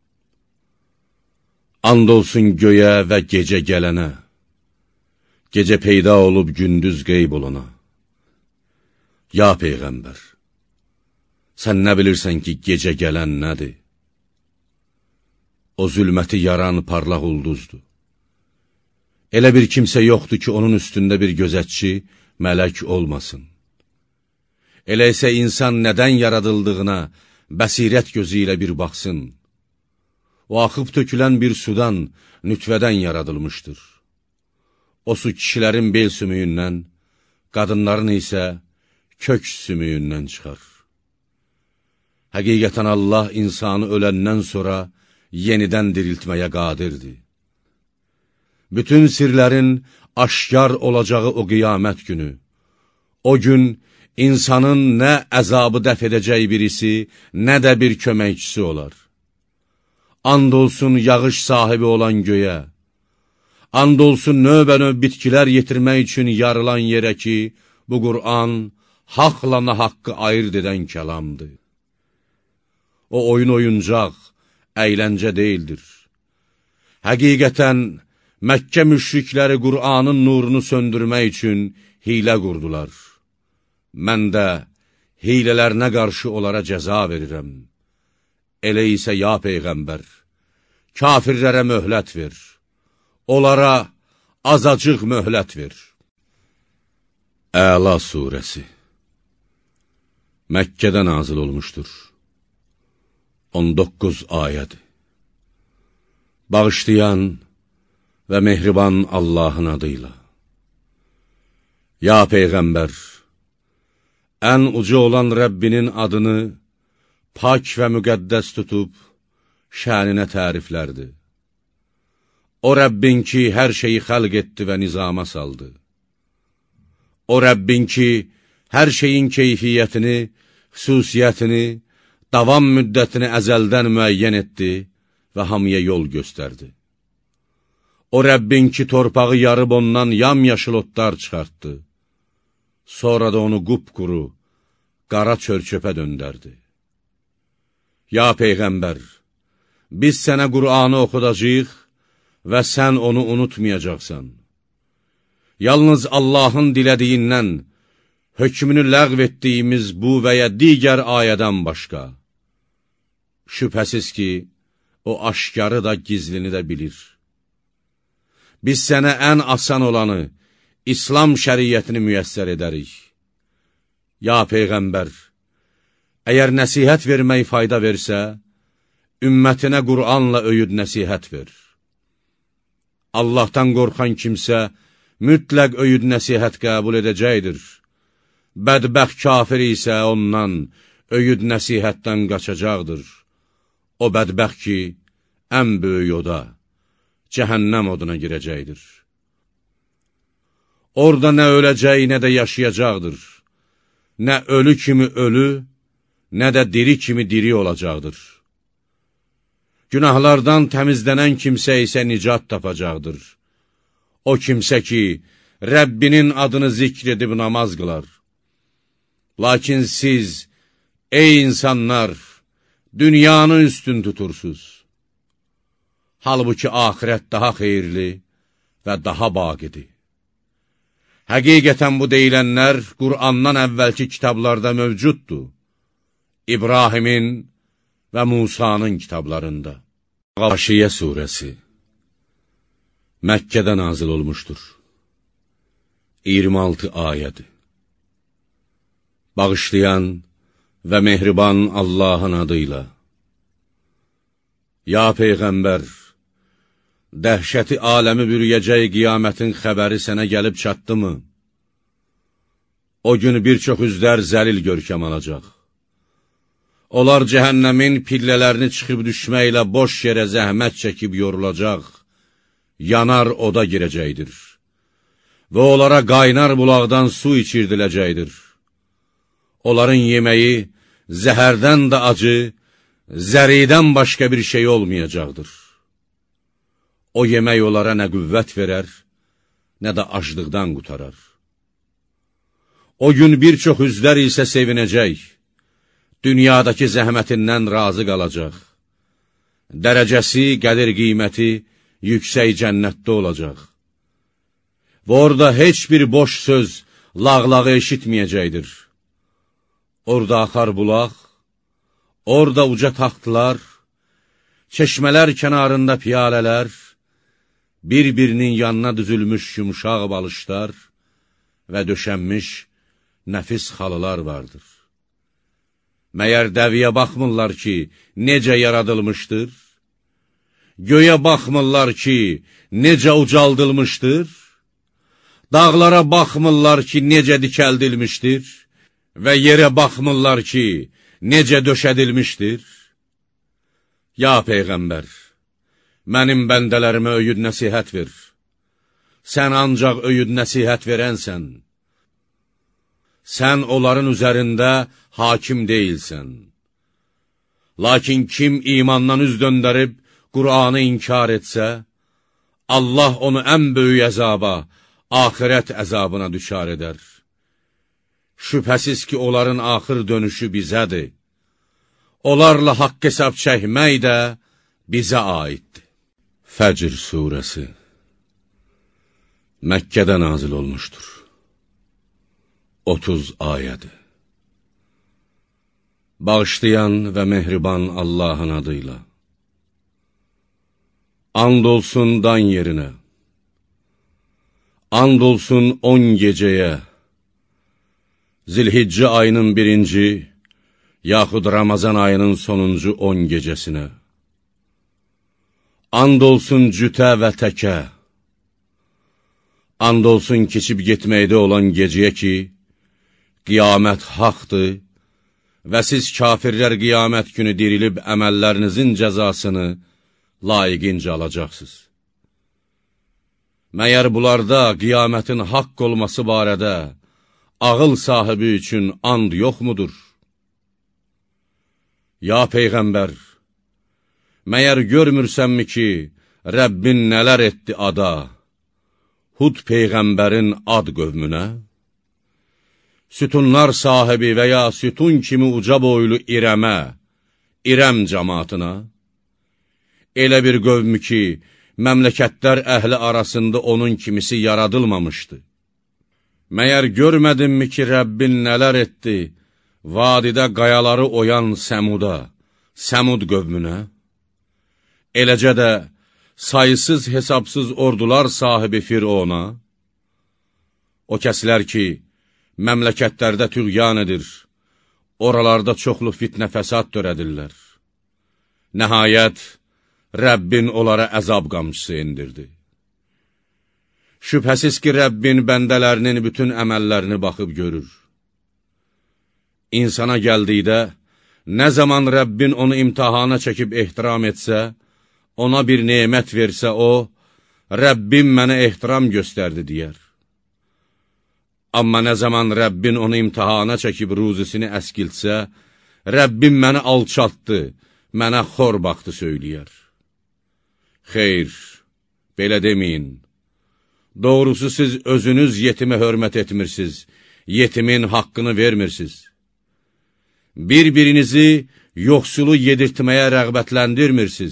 And olsun göyə və gecə gələnə, gecə peyda olub gündüz qeyb olana. Ya Peyğəmbər, sən nə bilirsən ki, gecə gələn nədir? O zülməti yaran parlaq ulduzdur. Elə bir kimsə yoxdur ki, onun üstündə bir gözətçi, mələk olmasın. Elə isə insan nədən yaradıldığına bəsirət gözü ilə bir baxsın. O, axıb tökülən bir sudan, nütvədən yaradılmışdır. O su kişilərin bel sümüyündən, qadınların isə kök sümüyündən çıxar. Həqiqətən Allah insanı öləndən sonra yenidən diriltməyə qadirdir. Bütün sirlərin aşkar olacağı o qiyamət günü, o gün insanın nə əzabı dəf edəcək birisi, nə də bir köməkçisi olar. And olsun yağış sahibi olan göyə, and olsun növbə-növ bitkilər yetirmək üçün yarılan yerə ki, bu Qur'an haqla nahaqqı ayırt edən kəlamdır. O oyun oyuncaq, əyləncə deyildir. Həqiqətən, Məkkə müşrikləri Qur'anın nurunu söndürmək üçün hilə qurdular. Mən də hilələrinə qarşı onlara cəza verirəm. Elə isə ya Peyğəmbər, kafirlərə möhlət ver, onlara azacıq möhlət ver. Əla surəsi Məkkədə nazil olmuşdur. on doqquz ayədir. Bağışlayan və mehriban Allahın adıyla. Ya Peyğəmbər, ən uca olan Rəbbinin adını pak və müqəddəs tutub, şəninə təriflərdir. O Rəbbin ki, hər şeyi xəlq etdi və nizama saldı. O Rəbbin ki, hər şeyin keyfiyyətini, xüsusiyyətini, davam müddətini əzəldən müəyyən etdi və hamıya yol göstərdi. O Rəbbin ki, torpağı yarıb ondan yamyaşıl otlar çıxartdı. Sonra da onu qupquru, qara çör-çöpə döndərdi. Ya Peyğəmbər, biz sənə Qur'anı oxudacaq və sən onu unutmayacaqsan. Yalnız Allahın dilədiyindən, hökmünü ləğv etdiyimiz bu və ya digər ayədən başqa. Şübhəsiz ki, o aşkarı da, gizlini də bilir. Biz sənə ən asan olanı, İslam şəriyyətini müyəssər edərik. Ya Peyğəmbər, əgər nəsihət vermək fayda versə, ümmətinə Qur'anla öyüd nəsihət ver. Allahdan qorxan kimsə, mütləq öyüd nəsihət qəbul edəcəkdir. Bədbəxt kafir isə ondan, öyüd nəsihətdən qaçacaqdır. O bədbəxt ki, ən böyük oda, cəhənnəm oduna girəcəkdir. Orada nə öləcək, nə də yaşayacaqdır. Nə ölü kimi ölü, nə də diri kimi diri olacaqdır. Günahlardan təmizlənən kimsə isə nicat tapacaqdır. O kimsə ki, Rəbbinin adını zikr edib namaz qılar. Lakin siz, ey insanlar, dünyanı üstün tutursuz. Halbuki axirət daha xeyirli və daha baqidir. Həqiqətən bu deyilənlər Qur'andan əvvəlki kitablarda mövcuddur. İbrahimin və Musanın kitablarında. Qaşiyə surəsi Məkkədə nazil olmuşdur. iyirmi altı ayədir. Bağışlayan və mehriban Allahın adıyla. Ya Peyğəmbər, dəhşəti aləmi bürüyəcək qiyamətin xəbəri sənə gəlib çatdı mı? O gün bir çox üzlər zəlil görkəm alacaq. Onlar cəhənnəmin pillələrini çıxıb düşməklə boş yerə zəhmət çəkib yorulacaq, yanar oda girəcəkdir. Və onlara qaynar bulaqdan su içirdiləcəkdir. Onların yeməyi zəhərdən də acı, zəridən başqa bir şey olmayacaqdır. O yemək onlara nə qüvvət verər, nə də aclıqdan qutarar. O gün bir çox üzlər isə sevinəcək, dünyadakı zəhmətindən razı qalacaq. Dərəcəsi, qədir qiyməti yüksək cənnətdə olacaq. Və orada heç bir boş söz, lağlağı eşitməyəcəkdir. Orada axar bulaq, orada uca taxtlar, çeşmələr kənarında piyalələr, bir-birinin yanına düzülmüş yumuşaq balışlar və döşənmiş nəfis xalılar vardır. Məyər dəviyə baxmırlar ki, necə yaradılmışdır? Göyə baxmırlar ki, necə ucaldılmışdır? Dağlara baxmırlar ki, necə dikəldilmişdir? Və yerə baxmırlar ki, necə döşədilmişdir? Ya Peyğəmbər, mənim bəndələrimə öyüd nəsihət ver. Sən ancaq öyüd nəsihət verənsən. Sən onların üzərində hakim deyilsən. Lakin kim imandan üz döndərib, Qur'anı inkar etsə, Allah onu ən böyük əzaba, axirət əzabına düşar edər. Şübhəsiz ki, onların axır dönüşü bizədir. Onlarla haqq hesab çəkmək də bizə aiddir. Fəcr surəsi Məkkədə nazil olmuşdur. otuz ayədir. Bağışlayan və mehriban Allahın adıyla. And olsun dan yerinə. And olsun on gecəyə. Zilhiccə ayının birinci, yaxud Ramazan ayının sonuncu on gecəsinə. And olsun cütə və təkə. And olsun keçib getməkdə olan gecəyə ki, qiyamət haqdır və siz kafirlər qiyamət günü dirilib əməllərinizin cəzasını layiqincə alacaqsınız. Məyər bunlarda qiyamətin haqq olması barədə ağıl sahibi üçün and yoxmudur? Ya Peyğəmbər, məyər görmürsənmi ki, Rəbbin nələr etdi ada, Hud Peyğəmbərin ad qövmünə? Sütunlar sahibi və ya sütun kimi uca boylu İrəmə, İrəm cəmatına, elə bir qövmü ki, məmləkətlər əhli arasında onun kimisi yaradılmamışdı. Məyər görmədinmi ki, Rəbbin nələr etdi, vadidə qayaları oyan Səmuda, Səmud qövmünə? Eləcə də sayısız hesabsız ordular sahibi Firona, o kəslər ki, məmləkətlərdə tüğyan edir, oralarda çoxlu fitnə fəsad törədirlər. Nəhayət, Rəbbin onlara əzab qamçısı indirdi. Şübhəsiz ki, Rəbbin bəndələrinin bütün əməllərini baxıb görür. İnsana gəldikdə, nə zaman Rəbbin onu imtihana çəkib ehtiram etsə, ona bir nemət versə o, Rəbbim mənə ehtiram göstərdi, deyər. Amma nə zaman Rəbbin onu imtihana çəkib ruzisini əskiltsə, Rəbbim məni alçatdı, mənə xor baxdı söyləyər. Xeyr, belə deməyin. Doğrusu siz özünüz yetimə hörmət etmirsiniz, yetimin haqqını vermirsiniz. Bir-birinizi yoxsulu yedirtməyə rəğbətləndirmirsiniz.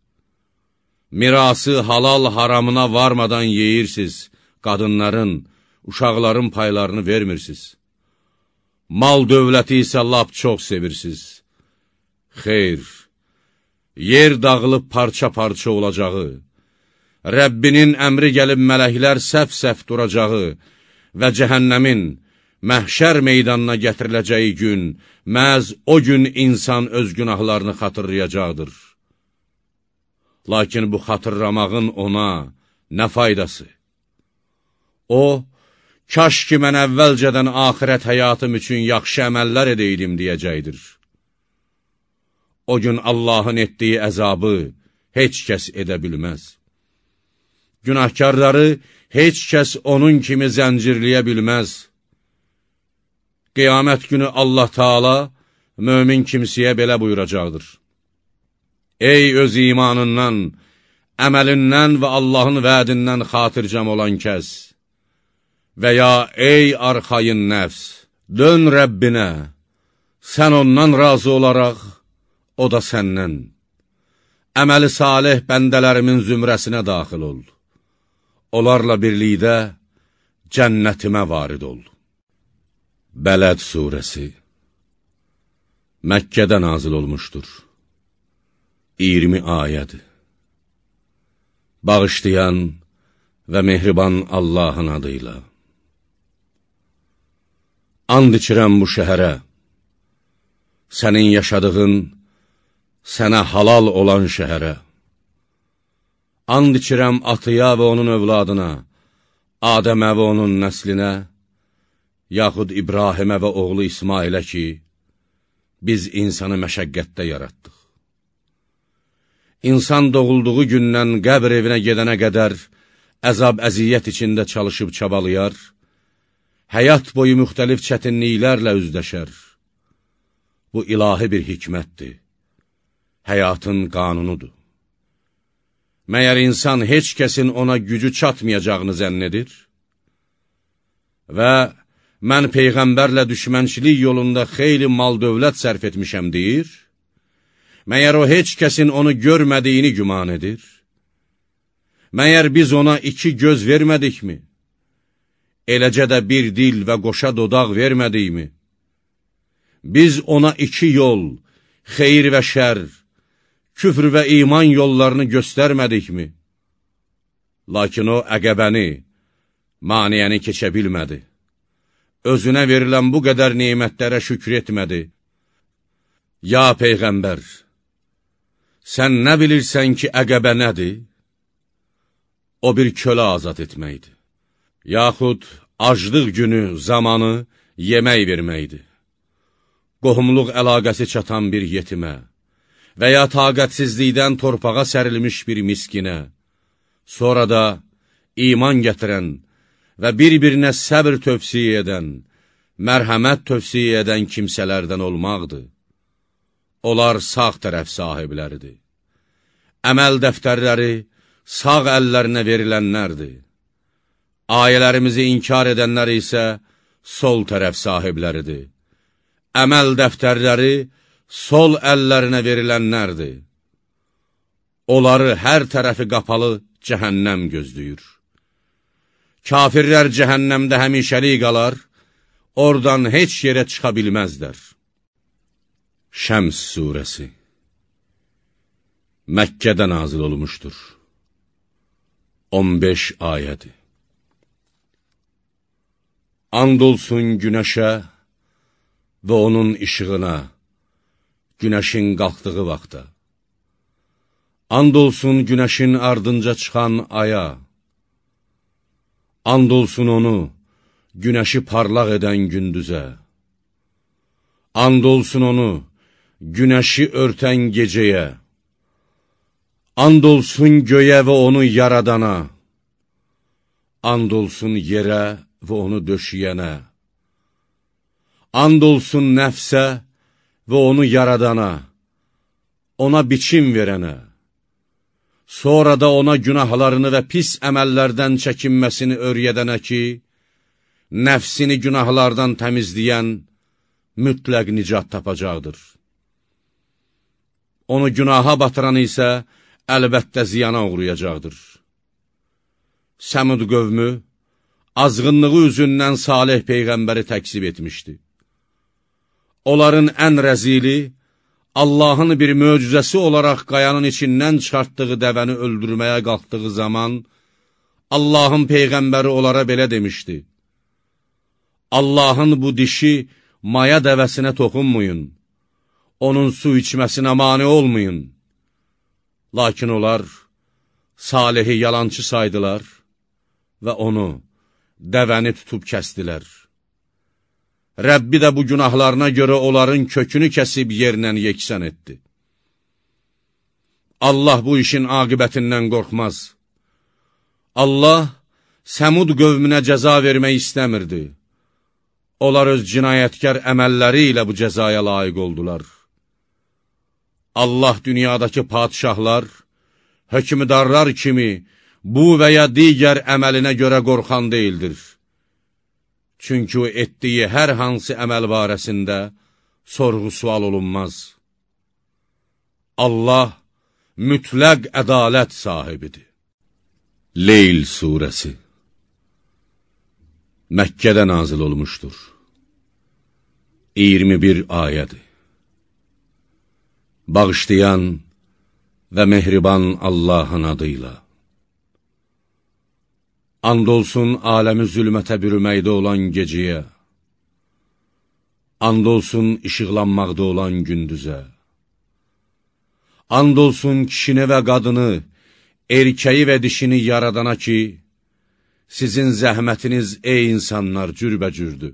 Mirası halal haramına varmadan yeyirsiniz, qadınların, uşaqların paylarını vermirsiniz. Mal dövləti isə lap çox sevirsiniz. Xeyr, yer dağılıb parça-parça olacağı, Rəbbinin əmri gəlib mələklər səf-səf duracağı və cəhənnəmin məhşər meydanına gətiriləcəyi gün, məhz o gün insan öz günahlarını xatırlayacaqdır. Lakin bu xatırlamağın ona nə faydası? O, kaş ki, mən əvvəlcədən axirət həyatım üçün yaxşı əməllər edəydim, deyəcəkdir. O gün Allahın etdiyi əzabı heç kəs edə bilməz. Günahkarları heç kəs onun kimi zəncirləyə bilməz. Qiyamət günü Allah Taala mömin kimsəyə belə buyuracaqdır. Ey öz imanından, əməlindən və Allahın vədindən xatircəm olan kəs və ya ey arxayın nəfs, dön Rəbbinə, sən ondan razı olaraq, o da səndən. Əməli salih bəndələrimin zümrəsinə daxil ol. Onlarla birlikdə cənnətimə varid ol. Bələd surəsi Məkkədə nazil olmuşdur. iyirmi ayədir. bağışlayan və mehriban Allahın adıyla. And içirəm bu şəhərə, sənin yaşadığın, sənə halal olan şəhərə. And içirəm atıya və onun övladına, Adəmə və onun nəslinə, yaxud İbrahimə və oğlu İsmailə ki, biz insanı məşəqqətdə yaratdıq. İnsan doğulduğu gündən qəbr evinə gedənə qədər əzab əziyyət içində çalışıb çabalayar, həyat boyu müxtəlif çətinliklərlə üzləşər. Bu ilahi bir hikmətdir, həyatın qanunudur. Məyər insan heç kəsin ona gücü çatmayacağını zənn edir və mən Peyğəmbərlə düşmənçilik yolunda xeyli mal dövlət sərf etmişəm deyir, məyər o heç kəsin onu görmədiyini güman edir? Məyər biz ona iki göz vermədikmi? Eləcə də bir dil və qoşa dodaq vermədikmi? Biz ona iki yol, xeyir və şər, küfr və iman yollarını göstərmədikmi? Lakin o əqəbəni, maniyəni keçə bilmədi. Özünə verilən bu qədər nemətlərə şükür etmədi. Ya Peyğəmbər, sən nə bilirsən ki, əqəbə nədir? O bir kölə azad etməkdir. Yaxud aclıq günü, zamanı yemək verməkdir. Qohumluq əlaqəsi çatan bir yetimə və ya taqətsizlikdən torpağa sərilmiş bir miskinə, sonra da iman gətirən və bir-birinə səbr tövsiyə edən, mərhəmət tövsiyə edən kimsələrdən olmaqdır. Onlar sağ tərəf sahibləridir. Əməl dəftərləri sağ əllərinə verilənlərdir. Ayələrimizi inkar edənlər isə sol tərəf sahibləridir. Əməl dəftərləri sol əllərinə verilənlərdir. Onları hər tərəfi qapalı cəhənnəm gözləyir. Kafirlər cəhənnəmdə həmişəlik qalar, oradan heç yerə çıxa bilməzlər. Şəms surəsi Məkkədə nazil olmuşdur. on beş ayədir. And olsun günəşə və onun işığına, günəşin qalxdığı vaxta. And olsun günəşin ardınca çıxan aya. And olsun onu, günəşi parlaq edən gündüzə. And olsun onu, günəşi örtən gecəyə. And olsun göyə və onu yaradana. And olsun yerə və onu döşəyənə. And olsun nəfsə və onu yaradana, ona biçim verənə. Sonra da ona günahlarını və pis əməllərdən çəkinməsini öyrədənə ki, nəfsini günahlardan təmizləyən mütləq nicat tapacaqdır. Onu günaha batıran isə əlbəttə ziyana uğrayacaqdır. Səmud qövmü azğınlığı üzündən Salih Peyğəmbəri təksib etmişdi. Onların ən rəzili, Allahın bir möcüzəsi olaraq qayanın içindən çıxartdığı dəvəni öldürməyə qalxdığı zaman, Allahın Peyğəmbəri onlara belə demişdi: Allahın bu dişi maya dəvəsinə toxunmayın, onun su içməsinə mane olmayın. Lakin onlar Salihi yalançı saydılar və onu, dəvəni tutub kəstilər. Rəbbi də bu günahlarına görə onların kökünü kəsib yerlə yeksən etdi. Allah bu işin aqibətindən qorxmaz. Allah Səmud qövmünə cəza vermək istəmirdi. Onlar öz cinayətkar əməlləri ilə bu cəzaya layiq oldular. Allah dünyadakı padişahlar, hökmdarlar kimi bu və ya digər əməlinə görə qorxan deyildir. Çünki o etdiyi hər hansı əməl barəsində sorğu-sual olunmaz. Allah mütləq ədalət sahibidir. Leyl surəsi Məkkədə nazil olmuşdur. iyirmi bir ayədir. Bağışlayan və mehriban Allahın adıyla. And olsun aləmi zülmətə bürüməkdə olan geciyə, and olsun işıqlanmaqda olan gündüzə, and olsun kişini və qadını, erkəyi və dişini yaradana ki, sizin zəhmətiniz, ey insanlar, cürbəcürdür.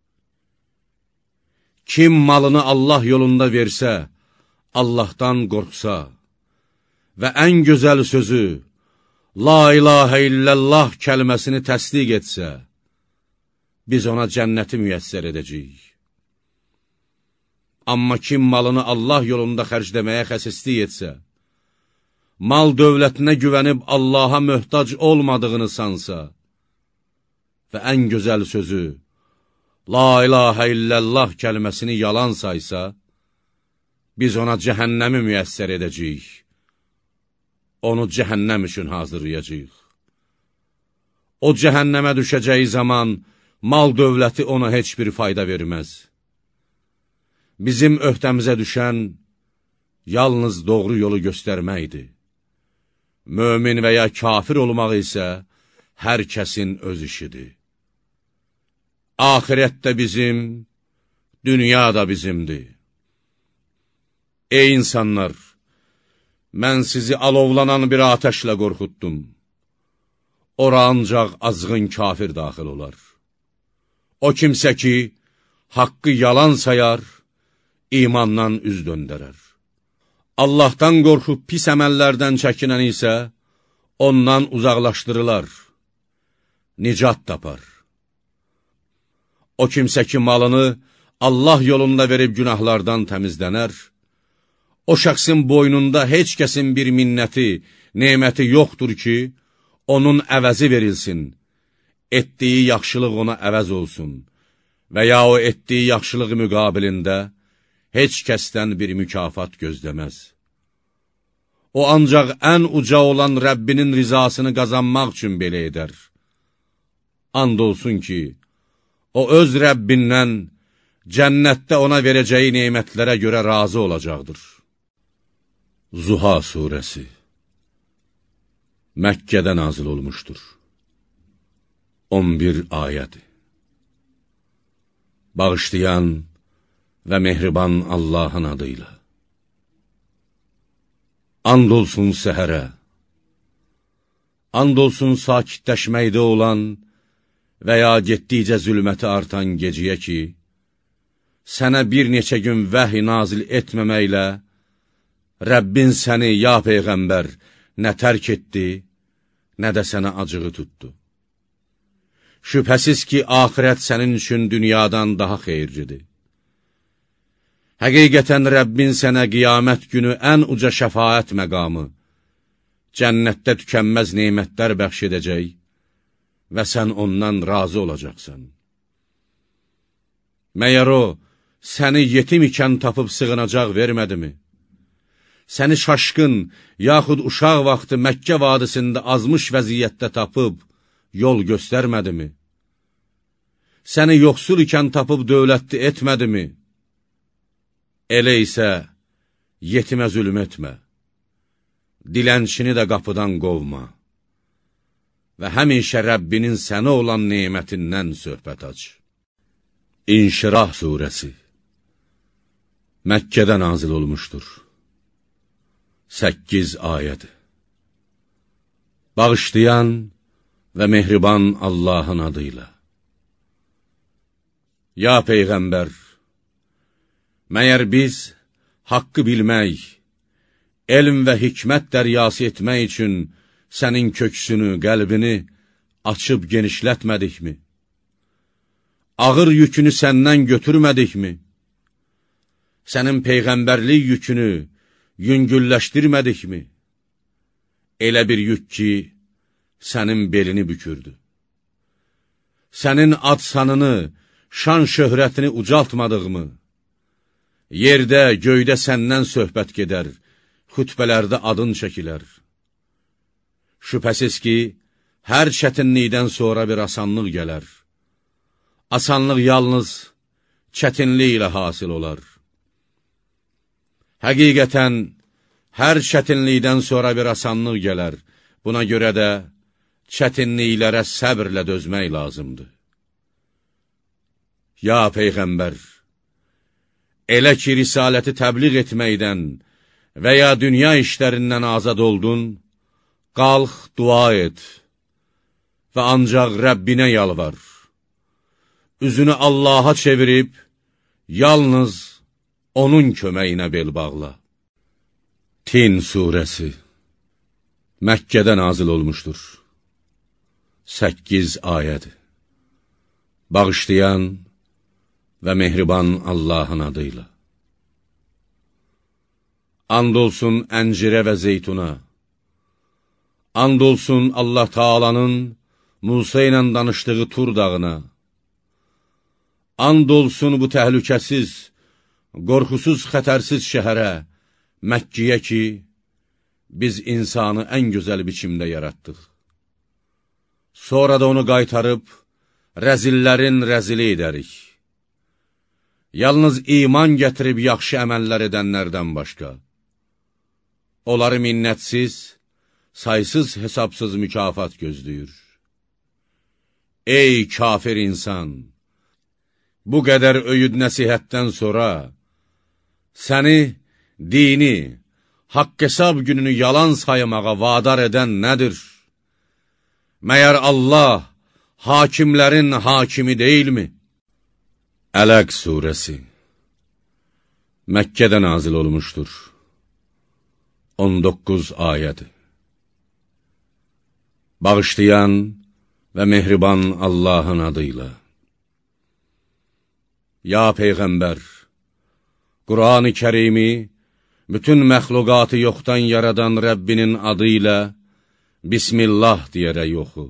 Kim malını Allah yolunda versə, Allahdan qorxsa və ən gözəl sözü, La ilahə illallah kəlməsini təsdiq etsə, biz ona cənnəti müyəssər edəcəyik. Amma kim malını Allah yolunda xərcləməyə xəsislik etsə, mal dövlətinə güvənib Allaha möhtac olmadığını sansa və ən gözəl sözü, La ilahə illallah kəlməsini yalan saysa, biz ona cəhənnəmi müyəssər edəcəyik. Onu cəhənnəm üçün hazırlayacaq. O cəhənnəmə düşəcəyi zaman mal dövləti ona heç bir fayda verməz. Bizim öhdəmizə düşən yalnız doğru yolu göstərməkdir. Mömin və ya kafir olmaq isə hər kəsin öz işidir. Ahirət də bizim, dünya da bizimdir. Ey insanlar! Mən sizi alovlanan bir atəşlə qorxutdum. Ora ancaq azğın kafir daxil olar. O kimsə ki, haqqı yalan sayar, imandan üz döndərər. Allahdan qorxub pis əməllərdən çəkinən isə, ondan uzaqlaşdırılar, nicat tapar. O kimsə ki, malını Allah yolunda verib günahlardan təmizlənər, o şəxsin boynunda heç kəsin bir minnəti, neməti yoxdur ki, onun əvəzi verilsin, etdiyi yaxşılıq ona əvəz olsun və ya o etdiyi yaxşılıq müqabilində heç kəsdən bir mükafat gözləməz. O ancaq ən uca olan Rəbbinin rizasını qazanmaq üçün belə edər. And olsun ki, o öz Rəbbindən cənnətdə ona verəcəyi nemətlərə görə razı olacaqdır. Zuha surəsi Məkkədə nazil olmuşdur. on bir ayədir. Bağışlayan və mehriban Allahın adıyla. And olsun səhərə, and olsun sakitləşməkdə olan və ya getdikcə zülməti artan geciyə ki, sənə bir neçə gün vəhy nazil etməməklə, Rəbbin səni, ya Peyğəmbər, nə tərk etdi, nə də sənə acığı tutdu. Şübhəsiz ki, axirət sənin üçün dünyadan daha xeyirlidir. Həqiqətən Rəbbin sənə qiyamət günü ən uca şəfaət məqamı, cənnətdə tükənməz neymətlər bəxş edəcək və sən ondan razı olacaqsan. Məyər o, səni yetim ikən tapıb sığınacaq vermədimi? Səni şaşqın, yaxud uşaq vaxtı Məkkə vadisində azmış vəziyyətdə tapıb, yol göstərmədimi? Səni yoxsul ikən tapıb dövlətli etmədimi? Elə isə yetimə zülm etmə, dilənçini də qapıdan qovma və həmişə Rəbbinin sənə olan nemətindən söhbət aç. İnşirah surəsi Məkkədə nazil olmuşdur. səkkiz ayədir. Bağışlayan və mehriban Allahın adıyla. Ya Peyğəmbər, məyər biz haqqı bilmək, elm və hikmət dəryası etmək üçün sənin köksünü, qəlbini açıb genişlətmədikmi? Ağır yükünü səndən götürmədikmi? Sənin Peyğəmbərlik yükünü yüngülləşdirmədikmi? Elə bir yük ki, sənin belini bükürdü. Sənin ad-sanını, şan şöhrətini ucaltmadığımı? Yerdə, göydə səndən söhbət gedər, xütbələrdə adın çəkilər. Şübhəsiz ki, hər çətinlikdən sonra bir asanlıq gələr. Asanlıq yalnız çətinlik ilə hasil olar. Həqiqətən, hər çətinlikdən sonra bir asanlıq gələr. Buna görə də çətinliklərə səbrlə dözmək lazımdır. Ya Peyğəmbər, elə ki, risaləti təbliğ etməkdən və ya dünya işlərindən azad oldun, qalx, dua et və ancaq Rəbbinə yalvar. Üzünü Allaha çevirib, yalnız onun köməyinə bel bağla. Tin surəsi Məkkədə nazil olmuşdur. Səkkiz ayədir. Bağışlayan və mehriban Allahın adıyla. And olsun əncirə və zeytuna. And olsun Allah Taalanın Musa ilə danışdığı Tur dağına. And olsun bu təhlükəsiz, qorxusuz, xətərsiz şəhərə, Məkkiyə ki, biz insanı ən gözəl biçimdə yaratdıq. Sonra da onu qaytarıb, rəzillərin rəzili edərik. Yalnız iman gətirib yaxşı əməllər edənlərdən başqa. Onları minnətsiz, saysız hesabsız mükafat gözləyir. Ey kafir insan! Bu qədər öyüd nəsihətdən sonra səni, dini, haqq hesab gününü yalan saymağa vadar edən nədir? Məyər Allah hakimlərin hakimi deyilmi? Ələq surəsi Məkkədə nazil olmuşdur. on doqquz ayədir. Bağışlayan və mehriban Allahın adıyla. Ya Peyğəmbər, Qur'an-ı Kərimi bütün məxluqatı yoxdan yaradan Rəbbinin adı ilə Bismillah deyərək oxu.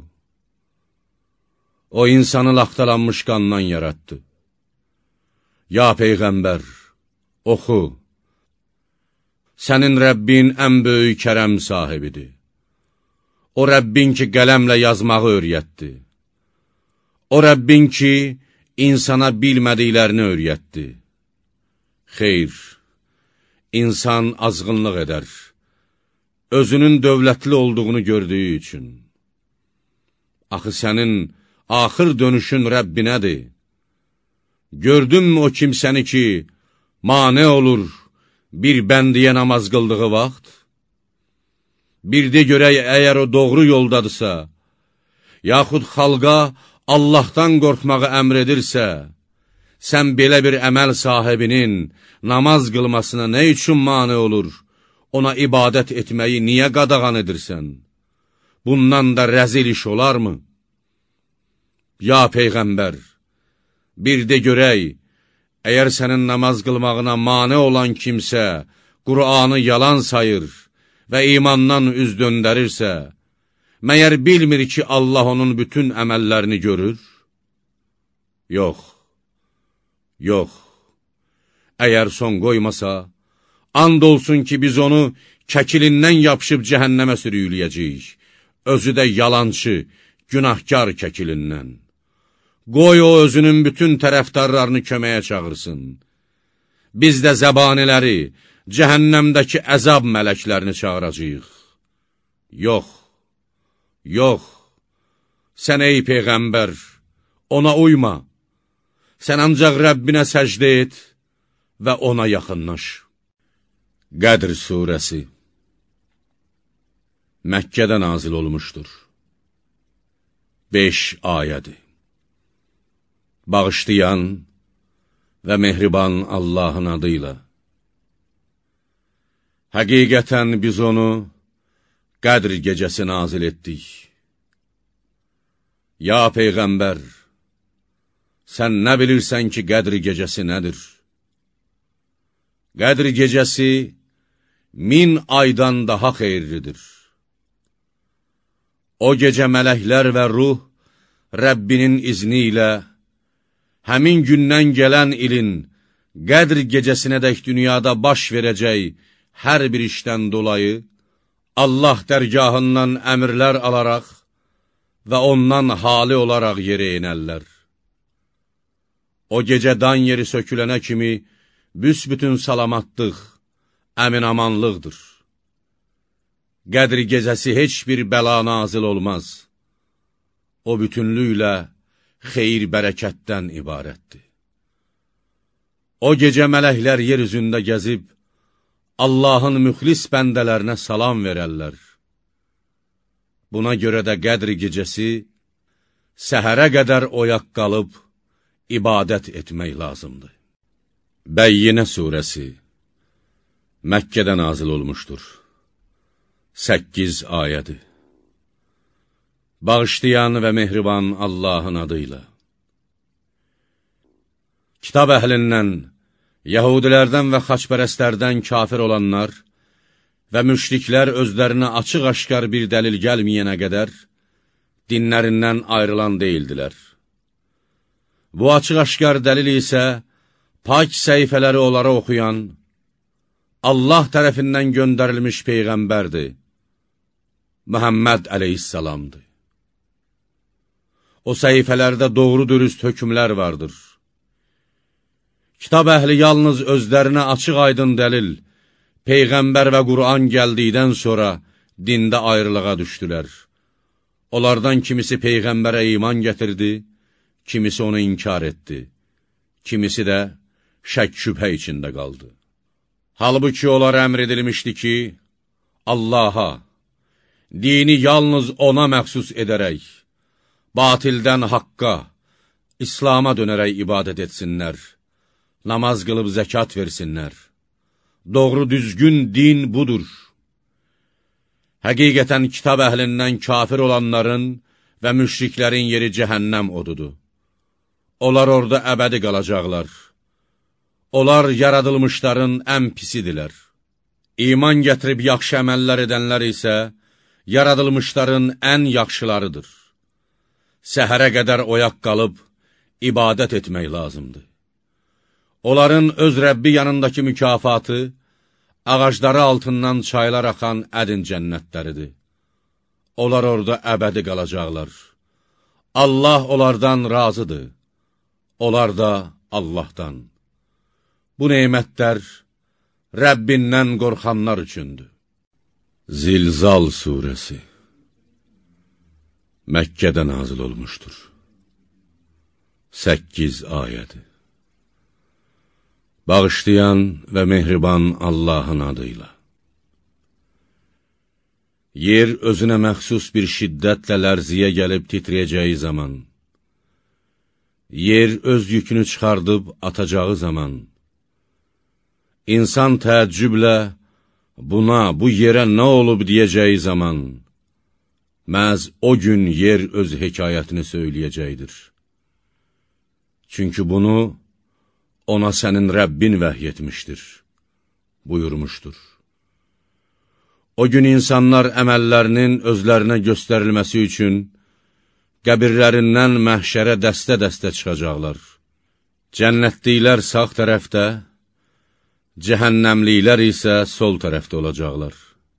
O insanı laxtalanmış qandan yarattı. Ya Peyğəmbər, oxu. Sənin Rəbbin ən böyük kərəm sahibidir. O Rəbbin ki, qələmlə yazmağı öyrətdi. O Rəbbin ki, insana bilmədiklərini öyrətdi. Xeyr, insan azğınlıq edər, özünün dövlətli olduğunu gördüyü üçün. Axı sənin axır dönüşün Rəbbinədir. Gördünmü o kimsəni ki, mane olur bir bəndiyə namaz qıldığı vaxt? Bir de görək, əgər o doğru yoldadırsa, yaxud xalqa Allahdan qorxmağı əmr edirsə, sən belə bir əməl sahibinin namaz qılmasına nə üçün mane olur, ona ibadət etməyi niyə qadağan edirsən? Bundan da rəzil iş olarmı? Ya Peyğəmbər, bir de görək, əgər sənin namaz qılmağına mane olan kimsə Qur'anı yalan sayır və imandan üz döndərirsə, məyər bilmir ki, Allah onun bütün əməllərini görür? Yox, yox. Əgər son qoymasa, and olsun ki, biz onu kəkilindən yapışıb cəhənnəmə sürüyləyəcəyik, özü də yalancı, günahkar kəkilindən. Qoy o özünün bütün tərəfdarlarını köməyə çağırsın. Biz də zəbaniləri, cəhənnəmdəki əzab mələklərini çağıracağıq. Yox, yox, sən ey Peyğəmbər, ona uyma. Sən ancaq Rəbbinə səcdə et və ona yaxınlaş. Qədr surəsi Məkkədə nazil olmuşdur. Beş ayədir. Bağışlayan və mehriban Allahın adıyla. Həqiqətən biz onu Qədr gecəsi nazil etdik. Ya Peyğəmbər, sən nə bilirsən ki, Qədr gecəsi nədir? Qədr gecəsi min aydan daha xeyirlidir. O gecə mələklər və ruh Rəbbinin izni ilə həmin gündən gələn ilin Qədr gecəsinədək dünyada baş verəcək hər bir işdən dolayı Allah dərgahından əmrlər alaraq və ondan hali olaraq yerə inərlər. O gecə dan yeri sökülənə kimi büsbütün salamatlıq, əmin-amanlıqdır. Qədr gecəsi heç bir bəla nazil olmaz. o bütünlüklə xeyir bərəkətdən ibarətdir. O gecə mələklər yer üzündə gəzib, Allahın müxlis bəndələrinə salam verərlər. Buna görə də qədr gecəsi səhərə qədər oyaq qalıb ibadət etmək lazımdır. Bəyyinə surəsi Məkkədə nazil olmuşdur. səkkiz ayədir. Bağışlayan və mehriban Allahın adıyla. Kitab əhlindən, Yəhudilərdən və xaçpərəstlərdən kafir olanlar və müşriklər özlərinə açıq-aşkar bir dəlil gəlməyənə qədər dinlərindən ayrılan deyildilər. Bu açıq-aşkar dəlil isə pak səhifələri onlara oxuyan, Allah tərəfindən göndərilmiş Peyğəmbərdir, Məhəmməd əleyhissalamdır. O səhifələrdə doğru dürüst hökmlər vardır. Kitab əhli yalnız özlərinə açıq-aydın dəlil, Peyğəmbər və Qur'an gəldikdən sonra dində ayrılığa düşdülər. Onlardan kimisi Peyğəmbərə iman gətirdi, kimisi onu inkar etdi, kimisi də şək-şübhə içində qaldı. Halbuki onlara əmr edilmişdi ki, Allaha, dini yalnız ona məxsus edərək, batildən haqqa, İslama dönərək ibadət etsinlər, namaz qılıb zəkat versinlər. Doğru düzgün din budur. Həqiqətən kitab əhlindən kafir olanların və müşriklərin yeri cəhənnəm odudur. Onlar orada əbədi qalacaqlar. Onlar yaradılmışların ən pisidirlər. İman gətirib yaxşı əməllər edənlər isə yaradılmışların ən yaxşılarıdır. Səhərə qədər oyaq qalıb ibadət etmək lazımdır. Onların öz Rəbbi yanındakı mükafatı, ağacları altından çaylar axan ədin cənnətləridir. Onlar orada əbədi qalacaqlar. Allah onlardan razıdır. Onlar da Allahdan. Bu neymətlər Rəbbindən qorxanlar üçündür. Zilzal surəsi Məkkədə nazil olmuşdur. səkkiz ayədir. Bağışlayan və mehriban Allahın adıyla. Yer özünə məxsus bir şiddətlə lərziyə gəlib titriyəcəyi zaman, yer öz yükünü çıxardıb atacağı zaman, insan təəccüblə buna, bu yerə nə olub deyəcəyi zaman, məhz o gün yer öz hekayətini söyləyəcəkdir. Çünki bunu ona sənin Rəbbin vəhy etmişdir, buyurmuşdur. O gün insanlar əməllərinin özlərinə göstərilməsi üçün qəbirlərindən məhşərə dəstə-dəstə çıxacaqlar. Cənnətliklər sağ tərəfdə, cəhənnəmliklər isə sol tərəfdə olacaqlar.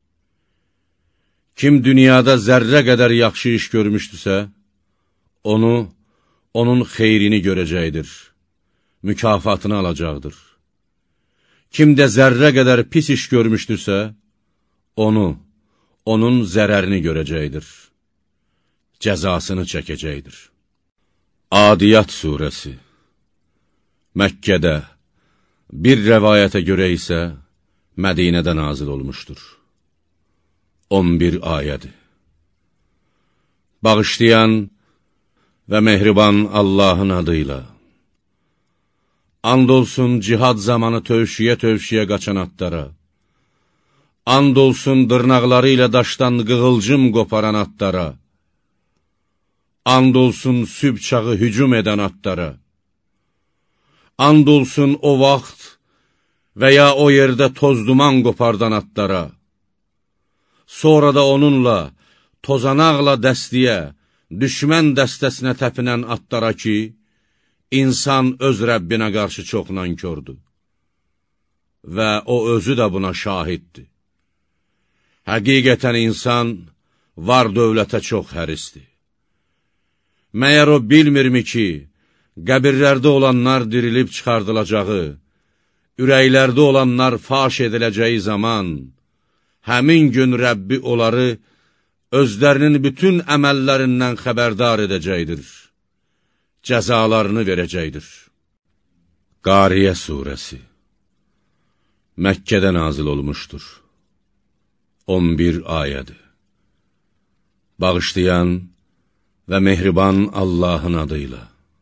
Kim dünyada zərrə qədər yaxşı iş görmüşdüsə, onu, onun xeyrini görəcəkdir, mükafatını alacaqdır. Kim də zərrə qədər pis iş görmüşdürsə, onu, onun zərərini görəcəkdir, cəzasını çəkəcəkdir. Adiyyat surəsi Məkkədə, bir rəvayətə görə isə Mədinədə nazil olmuşdur. on bir ayədir. Bağışlayan və mehriban Allahın adıyla. And olsun cihad zamanı tövşiyə-tövşiyə qaçan atlara, and olsun dırnaqları ilə daşdan qığılcım qoparan atlara, and olsun sübh çağı hücum edən atlara, and olsun o vaxt və ya o yerdə toz duman qopardan atlara, sonra da onunla, tozanaqla dəstəyə, düşmən dəstəsinə təpinən atlara ki, İnsan öz Rəbbinə qarşı çox nankördür və o özü də buna şahiddir. Həqiqətən insan var dövlətə çox hərisdir. Məyər o bilmirmi ki, qəbirlərdə olanlar dirilib çıxardılacağı, ürəklərdə olanlar faş ediləcəyi zaman, həmin gün Rəbbi onları özlərinin bütün əməllərindən xəbərdar edəcəkdir, cəzalarını verəcəkdir. Qariyə surəsi Məkkədə nazil olmuşdur. on bir ayədir. Bağışlayan və mehriban Allahın adıyla.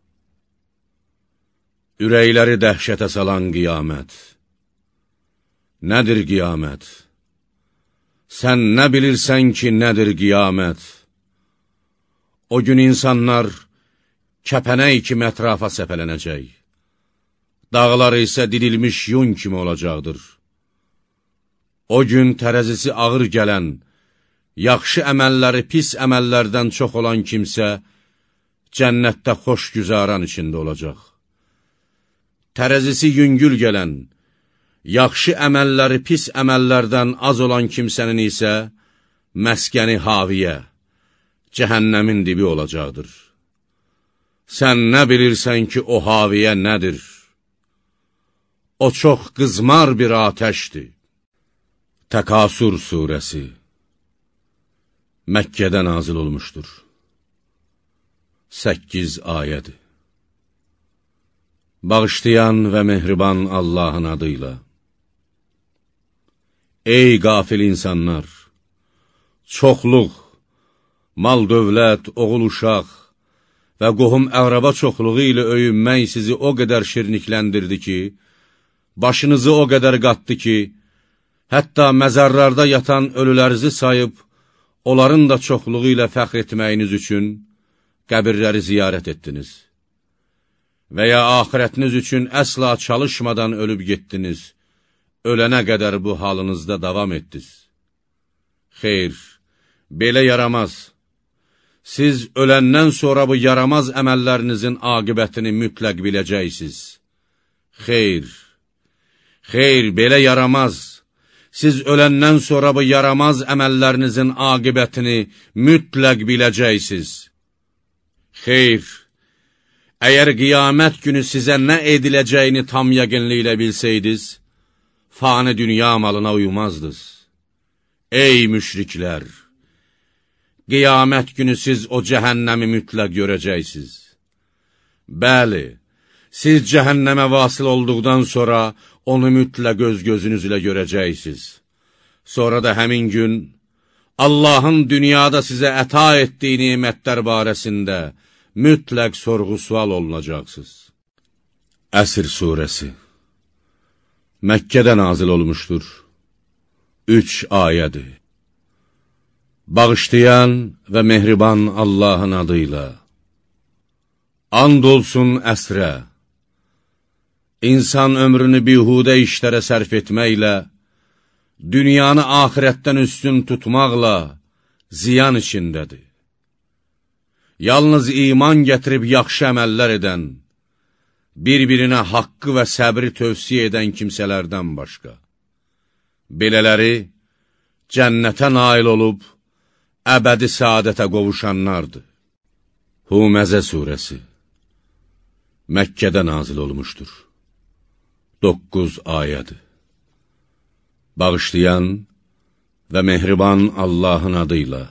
Ürəkləri dəhşətə salan qiyamət. Nədir qiyamət? Sən nə bilirsən ki, nədir qiyamət? O gün insanlar kəpənək kimi ətrafa səpələnəcək. Dağlar isə didilmiş yun kimi olacaqdır. O gün tərəzisi ağır gələn, yaxşı əməlləri pis əməllərdən çox olan kimsə, cənnətdə xoş güzaran içində olacaq. Tərəzisi yüngül gələn, yaxşı əməlləri pis əməllərdən az olan kimsənin isə, məskəni haviyə, cəhənnəmin dibi olacaqdır. Sən nə bilirsən ki, o haviyə nədir? O çox qızmar bir atəşdir. Təkasur surəsi Məkkədə nazil olmuşdur. səkkiz ayədir. Bağışlayan və mehriban Allahın adıyla. Ey qafil insanlar! Çoxluq, mal dövlət, oğul uşaq və qohum əqraba çoxluğu ilə öyünmək sizi o qədər şirnikləndirdi ki, başınızı o qədər qatdı ki, hətta məzarlarda yatan ölülərinizi sayıb, onların da çoxluğu ilə fəxr etməyiniz üçün qəbirləri ziyarət etdiniz. Və ya axirətiniz üçün əsla çalışmadan ölüb getdiniz, ölənə qədər bu halınızda davam etdiniz. Xeyr, belə yaramaz. Siz öləndən sonra bu yaramaz əməllərinizin aqibətini mütləq biləcəksiniz. Xeyr, xeyr, belə yaramaz. Siz öləndən sonra bu yaramaz əməllərinizin aqibətini mütləq biləcəksiniz. Xeyr, əgər qiyamət günü sizə nə ediləcəyini tam yəqinliklə bilsəydiniz, fani dünya malına uyumazdınız. Ey müşriklər! Qiyamət günü siz o cəhənnəmi mütləq görəcəksiniz. Bəli, siz cəhənnəmə vasıl olduqdan sonra onu mütləq öz gözünüzlə görəcəksiniz. Sonra da həmin gün Allahın dünyada sizə əta etdiyi nimətlər barəsində mütləq sorğu-sual olunacaqsınız. Əsr surəsi Məkkədə nazil olmuşdur. Üç ayədir. Bağışlayan və mehriban Allahın adıyla. And olsun əsrə. İnsan ömrünü bihudə işlərə sərf etməklə, dünyanı axirətdən üstün tutmaqla ziyan içindədir. Yalnız iman gətirib yaxşı əməllər edən, bir-birinə haqqı və səbri tövsiyə edən kimsələrdən başqa. Belələri, cənnətə nail olub, əbədi saadətə qovuşanlardır. Huməzə surəsi Məkkədə nazil olmuşdur. Doqquz ayədir. Bağışlayan və mehriban Allahın adıyla.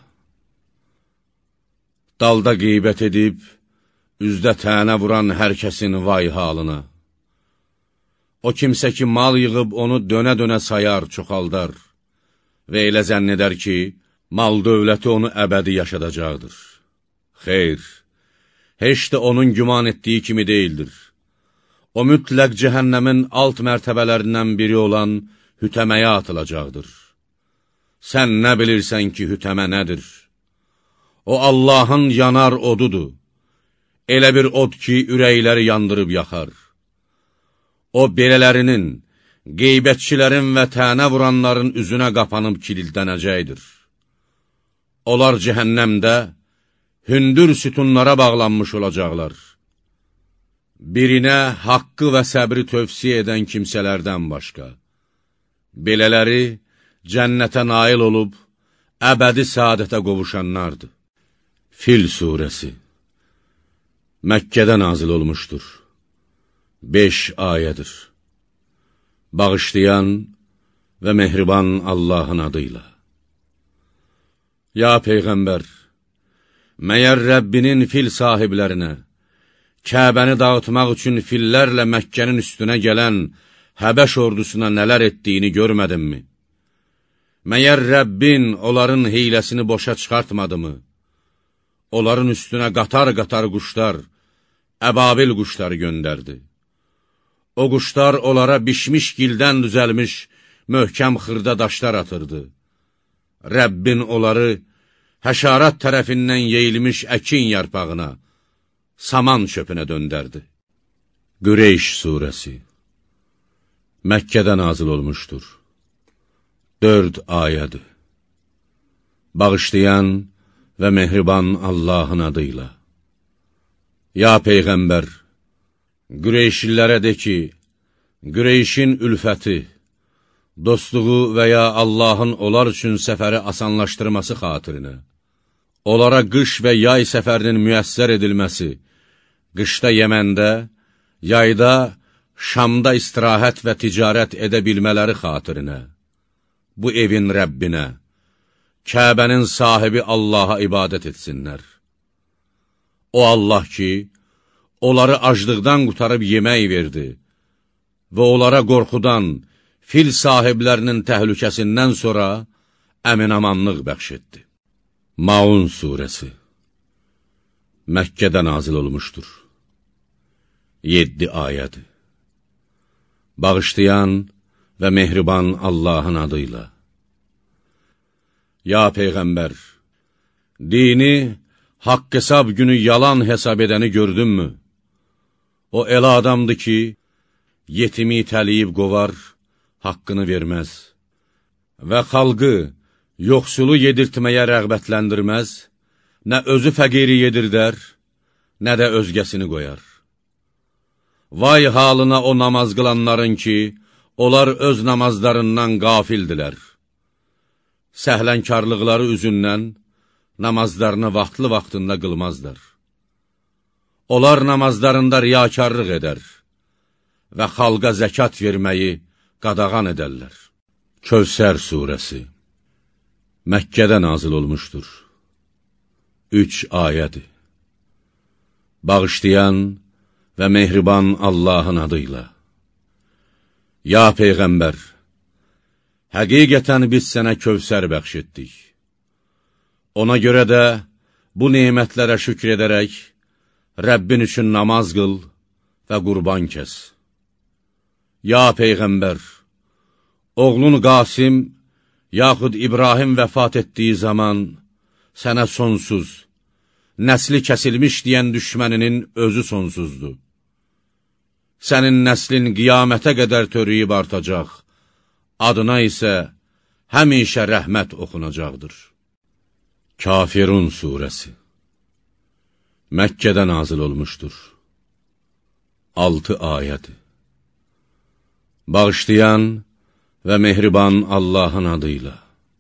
Dalda qeybət edib, üzdə tənə vuran hər kəsin vay halına. O kimsə ki, mal yığıb onu dönə-dönə sayar, çoxaldar və elə zənn edər ki, mal dövləti onu əbədi yaşadacaqdır. Xeyr, heç də onun güman etdiyi kimi deyildir. O mütləq cəhənnəmin alt mərtəbələrindən biri olan hütəməyə atılacaqdır. Sən nə bilirsən ki, hütəmə nədir? O Allahın yanar odudur. Elə bir od ki, ürəkləri yandırıb yaxar. O belələrinin, qeybətçilərin və tənə vuranların üzünə qapanıb kilidlənəcəkdir. Onlar cəhənnəmdə hündür sütunlara bağlanmış olacaqlar. Birinə haqqı və səbri tövsiyə edən kimsələrdən başqa. Belələri cənnətə nail olub, əbədi saadətə qovuşanlardır. Fil surəsi Məkkədə nazil olmuşdur. Beş ayədir. Bağışlayan və mehriban Allahın adıyla. Ya Peyğəmbər, məyər Rəbbinin fil sahiblərinə, Kəbəni dağıtmaq üçün fillərlə Məkkənin üstünə gələn Həbəş ordusuna nələr etdiyini görmədinmi? Məyər Rəbbin onların heyləsini boşa çıxartmadı mı? Onların üstünə qatar-qatar quşlar, əbabil quşları göndərdi. O quşlar onlara bişmiş gildən düzəlmiş möhkəm xırda daşlar atırdı. Rəbbin onları həşarat tərəfindən yeyilmiş əkin yarpağına, saman çöpünə döndərdi. Qüreyş surəsi Məkkədə nazil olmuşdur. Dörd ayədir. Bağışlayan və mehriban Allahın adıyla. Ya Peyğəmbər, Qüreyşlilərə de ki, Qüreyşin ülfəti, dostluğu və ya Allahın onlar üçün səfəri asanlaşdırması xatirinə, onlara qış və yay səfərinin müəssər edilməsi, qışda Yəməndə, yayda Şamda istirahət və ticarət edə bilmələri xatirinə, bu evin Rəbbinə, Kəbənin sahibi Allaha ibadət etsinlər. O Allah ki, onları aclıqdan qutarıb yemək verdi və onlara qorxudan, fil sahiblərinin təhlükəsindən sonra əmin-amanlıq bəxş etdi. Maun surəsi Məkkədə nazil olmuşdur. Yeddi ayədir. Bağışlayan və mehriban Allahın adıyla. Ya Peyğəmbər, dini, haqq hesab günü yalan hesab edəni gördünmü? O elə adamdır ki, yetimi itəliyib qovar, haqqını verməz və xalqı, yoxsulu yedirtməyə rəğbətləndirməz, nə özü fəqiri yedirdər, nə də özgəsini qoyar. Vay halına o namaz qılanların ki, onlar öz namazlarından qafildilər. Səhlənkarlıqları üzündən namazlarını vaxtlı-vaxtında qılmazlar. Onlar namazlarında riyakarlıq edər və xalqa zəkat verməyi qadağan edərlər. Kövsər surəsi Məkkədə nazil olmuşdur. Üç ayədir. Bağışlayan və mehriban Allahın adıyla. Ya Peyğəmbər, həqiqətən biz sənə Kövsər bəxş etdik. Ona görə də bu nemətlərə şükr edərək, Rəbbin üçün namaz qıl və qurban kəs. Ya Peyğəmbər, oğlun Qasim, yaxud İbrahim vəfat etdiyi zaman sənə sonsuz, nəsli kəsilmiş deyən düşməninin özü sonsuzdur. Sənin nəslin qiyamətə qədər törüyüb artacaq, adına isə həmişə rəhmət oxunacaqdır. Kafirun surəsi Məkkədə nazil olmuşdur. Altı ayədir. Bağışlayan və mehriban Allahın adıyla.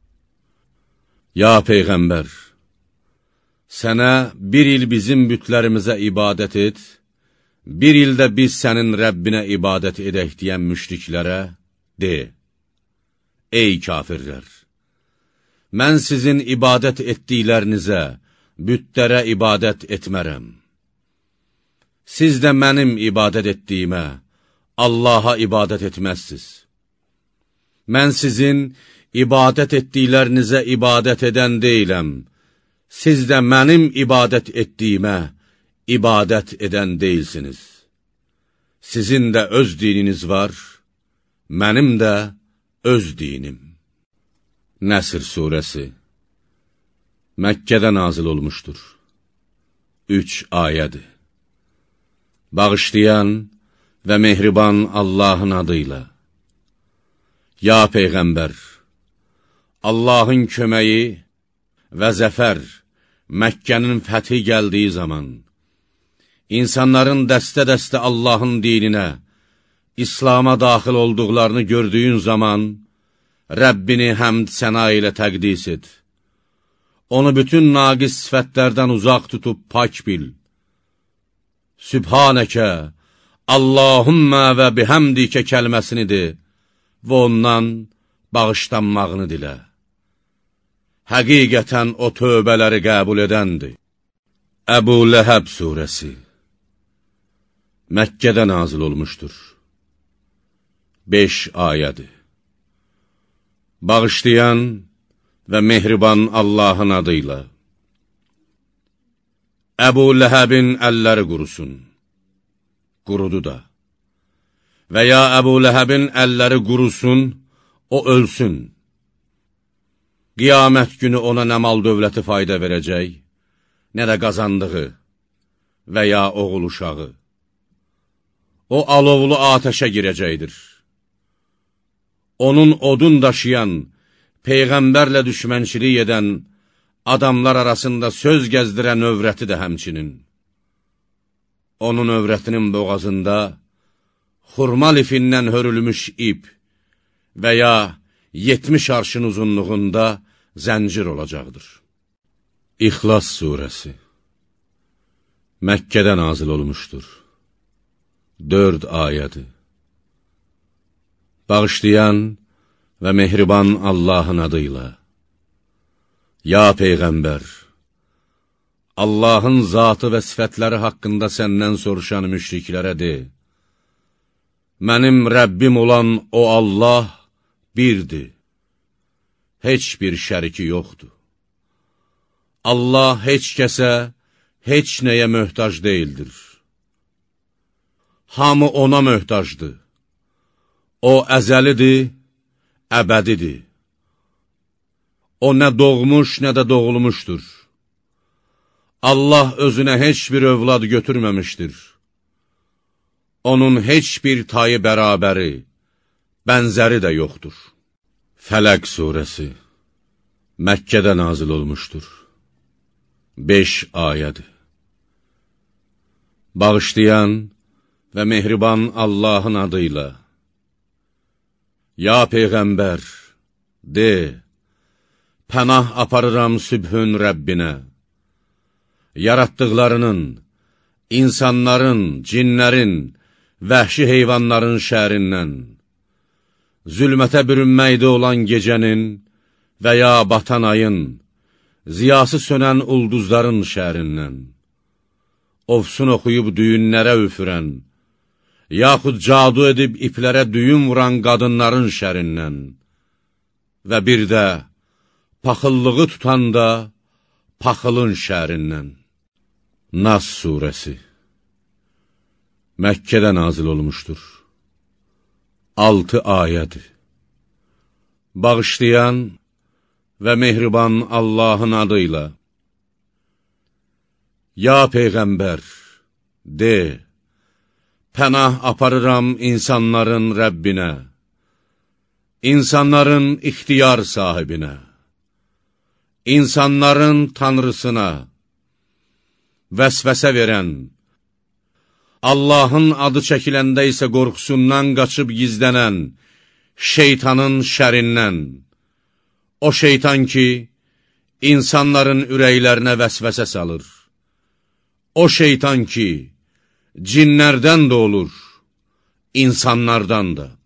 Ya Peyğəmbər, sənə bir il bizim bütlərimizə ibadət et, bir ildə biz sənin Rəbbinə ibadət edək deyən müşriklərə, de, ey kafirlər, mən sizin ibadət etdiklərinizə, bütlərə ibadət etmərəm. Siz də mənim ibadət etdiyimə, Allaha ibadət etməzsiz. Mən sizin ibadət etdiklərinizə ibadət edən deyiləm, siz də mənim ibadət etdiyimə ibadət edən deyilsiniz. Sizin də öz dininiz var, mənim də öz dinim. Nəsr surəsi Məkkədə nazil olmuşdur. Üç ayədir. Bağışlayan və mehriban Allahın adıyla. Ya Peyğəmbər, Allahın köməyi və zəfər, Məkkənin fəthi gəldiyi zaman, insanların dəstə-dəstə Allahın dininə, İslama daxil olduqlarını gördüyün zaman, Rəbbini həmd səna ilə təqdis et. Onu bütün naqis sifətlərdən uzaq tutub pak bil. Sübhanəkə, Allahümmə və bihəmdikə kəlməsini de və ondan bağışlanmağını dilə. həqiqətən o tövbələri qəbul edəndir. Əbu Ləhəb surəsi Məkkədə nazil olmuşdur. beş ayədir. Bağışlayan və mehriban Allahın adıyla. Əbu Ləhəbin əlləri qurusun. Qurudu da. Və ya Əbu Ləhəbin əlləri qurusun, o ölsün. Qiyamət günü ona nə mal dövləti fayda verəcək, nə də qazandığı və ya oğul uşağı. O alovlu atəşə girəcəkdir. Onun odun daşıyan, Peyğəmbərlə düşmənçilik edən, adamlar arasında söz gəzdirən övrəti də həmçinin. Onun övrətinin boğazında xurma lifindən hörülmüş ip və ya yetmiş arşın uzunluğunda zəncir olacaqdır. İxlas surəsi Məkkədə nazil olmuşdur. dörd ayədir. Bağışlayan və mehriban Allahın adıyla. Ya Peyğəmbər, Allahın zatı və sifətləri haqqında səndən soruşan müşriklərə de, mənim Rəbbim olan o Allah birdir, heç bir şəriki yoxdur. Allah heç kəsə, heç nəyə möhtac deyildir. Hamı ona möhtacdır. O əzəlidir, əbədidir. O nə doğmuş, nə də doğulmuşdur. Allah özünə heç bir övlad götürməmişdir. Onun heç bir tayı bərabəri, bənzəri də yoxdur. Fələq surəsi Məkkədə nazil olmuşdur. beş ayədir. Bağışlayan və mehriban Allahın adıyla. Ya Peyğəmbər, de, pənah aparıram sübhün Rəbbinə, yaratdıqlarının, insanların, cinlərin, vəhşi heyvanların şərindən, zülmətə bürünməkdə olan gecənin və ya batan ayın, ziyası sönən ulduzların şərindən, ofsun oxuyub düyünlərə üfürən, yaxud cadu edib iplərə düyün vuran qadınların şərindən və bir də paxıllığı tutanda paxılın şərindən. Nas surəsi Məkkədə nazil olmuşdur. altı ayədir. Bağışlayan və mehriban Allahın adıyla. Ya Peyğəmbər, de, pənah aparıram insanların Rəbbinə, insanların ixtiyar sahibinə, insanların tanrısına, vəsvəsə verən, Allahın adı çəkiləndə isə qorxusundan qaçıb gizlənən şeytanın şərindən, o şeytan ki, insanların ürəklərinə vəsvəsə salır, o şeytan ki, cinlərdən də olur, insanlardan da.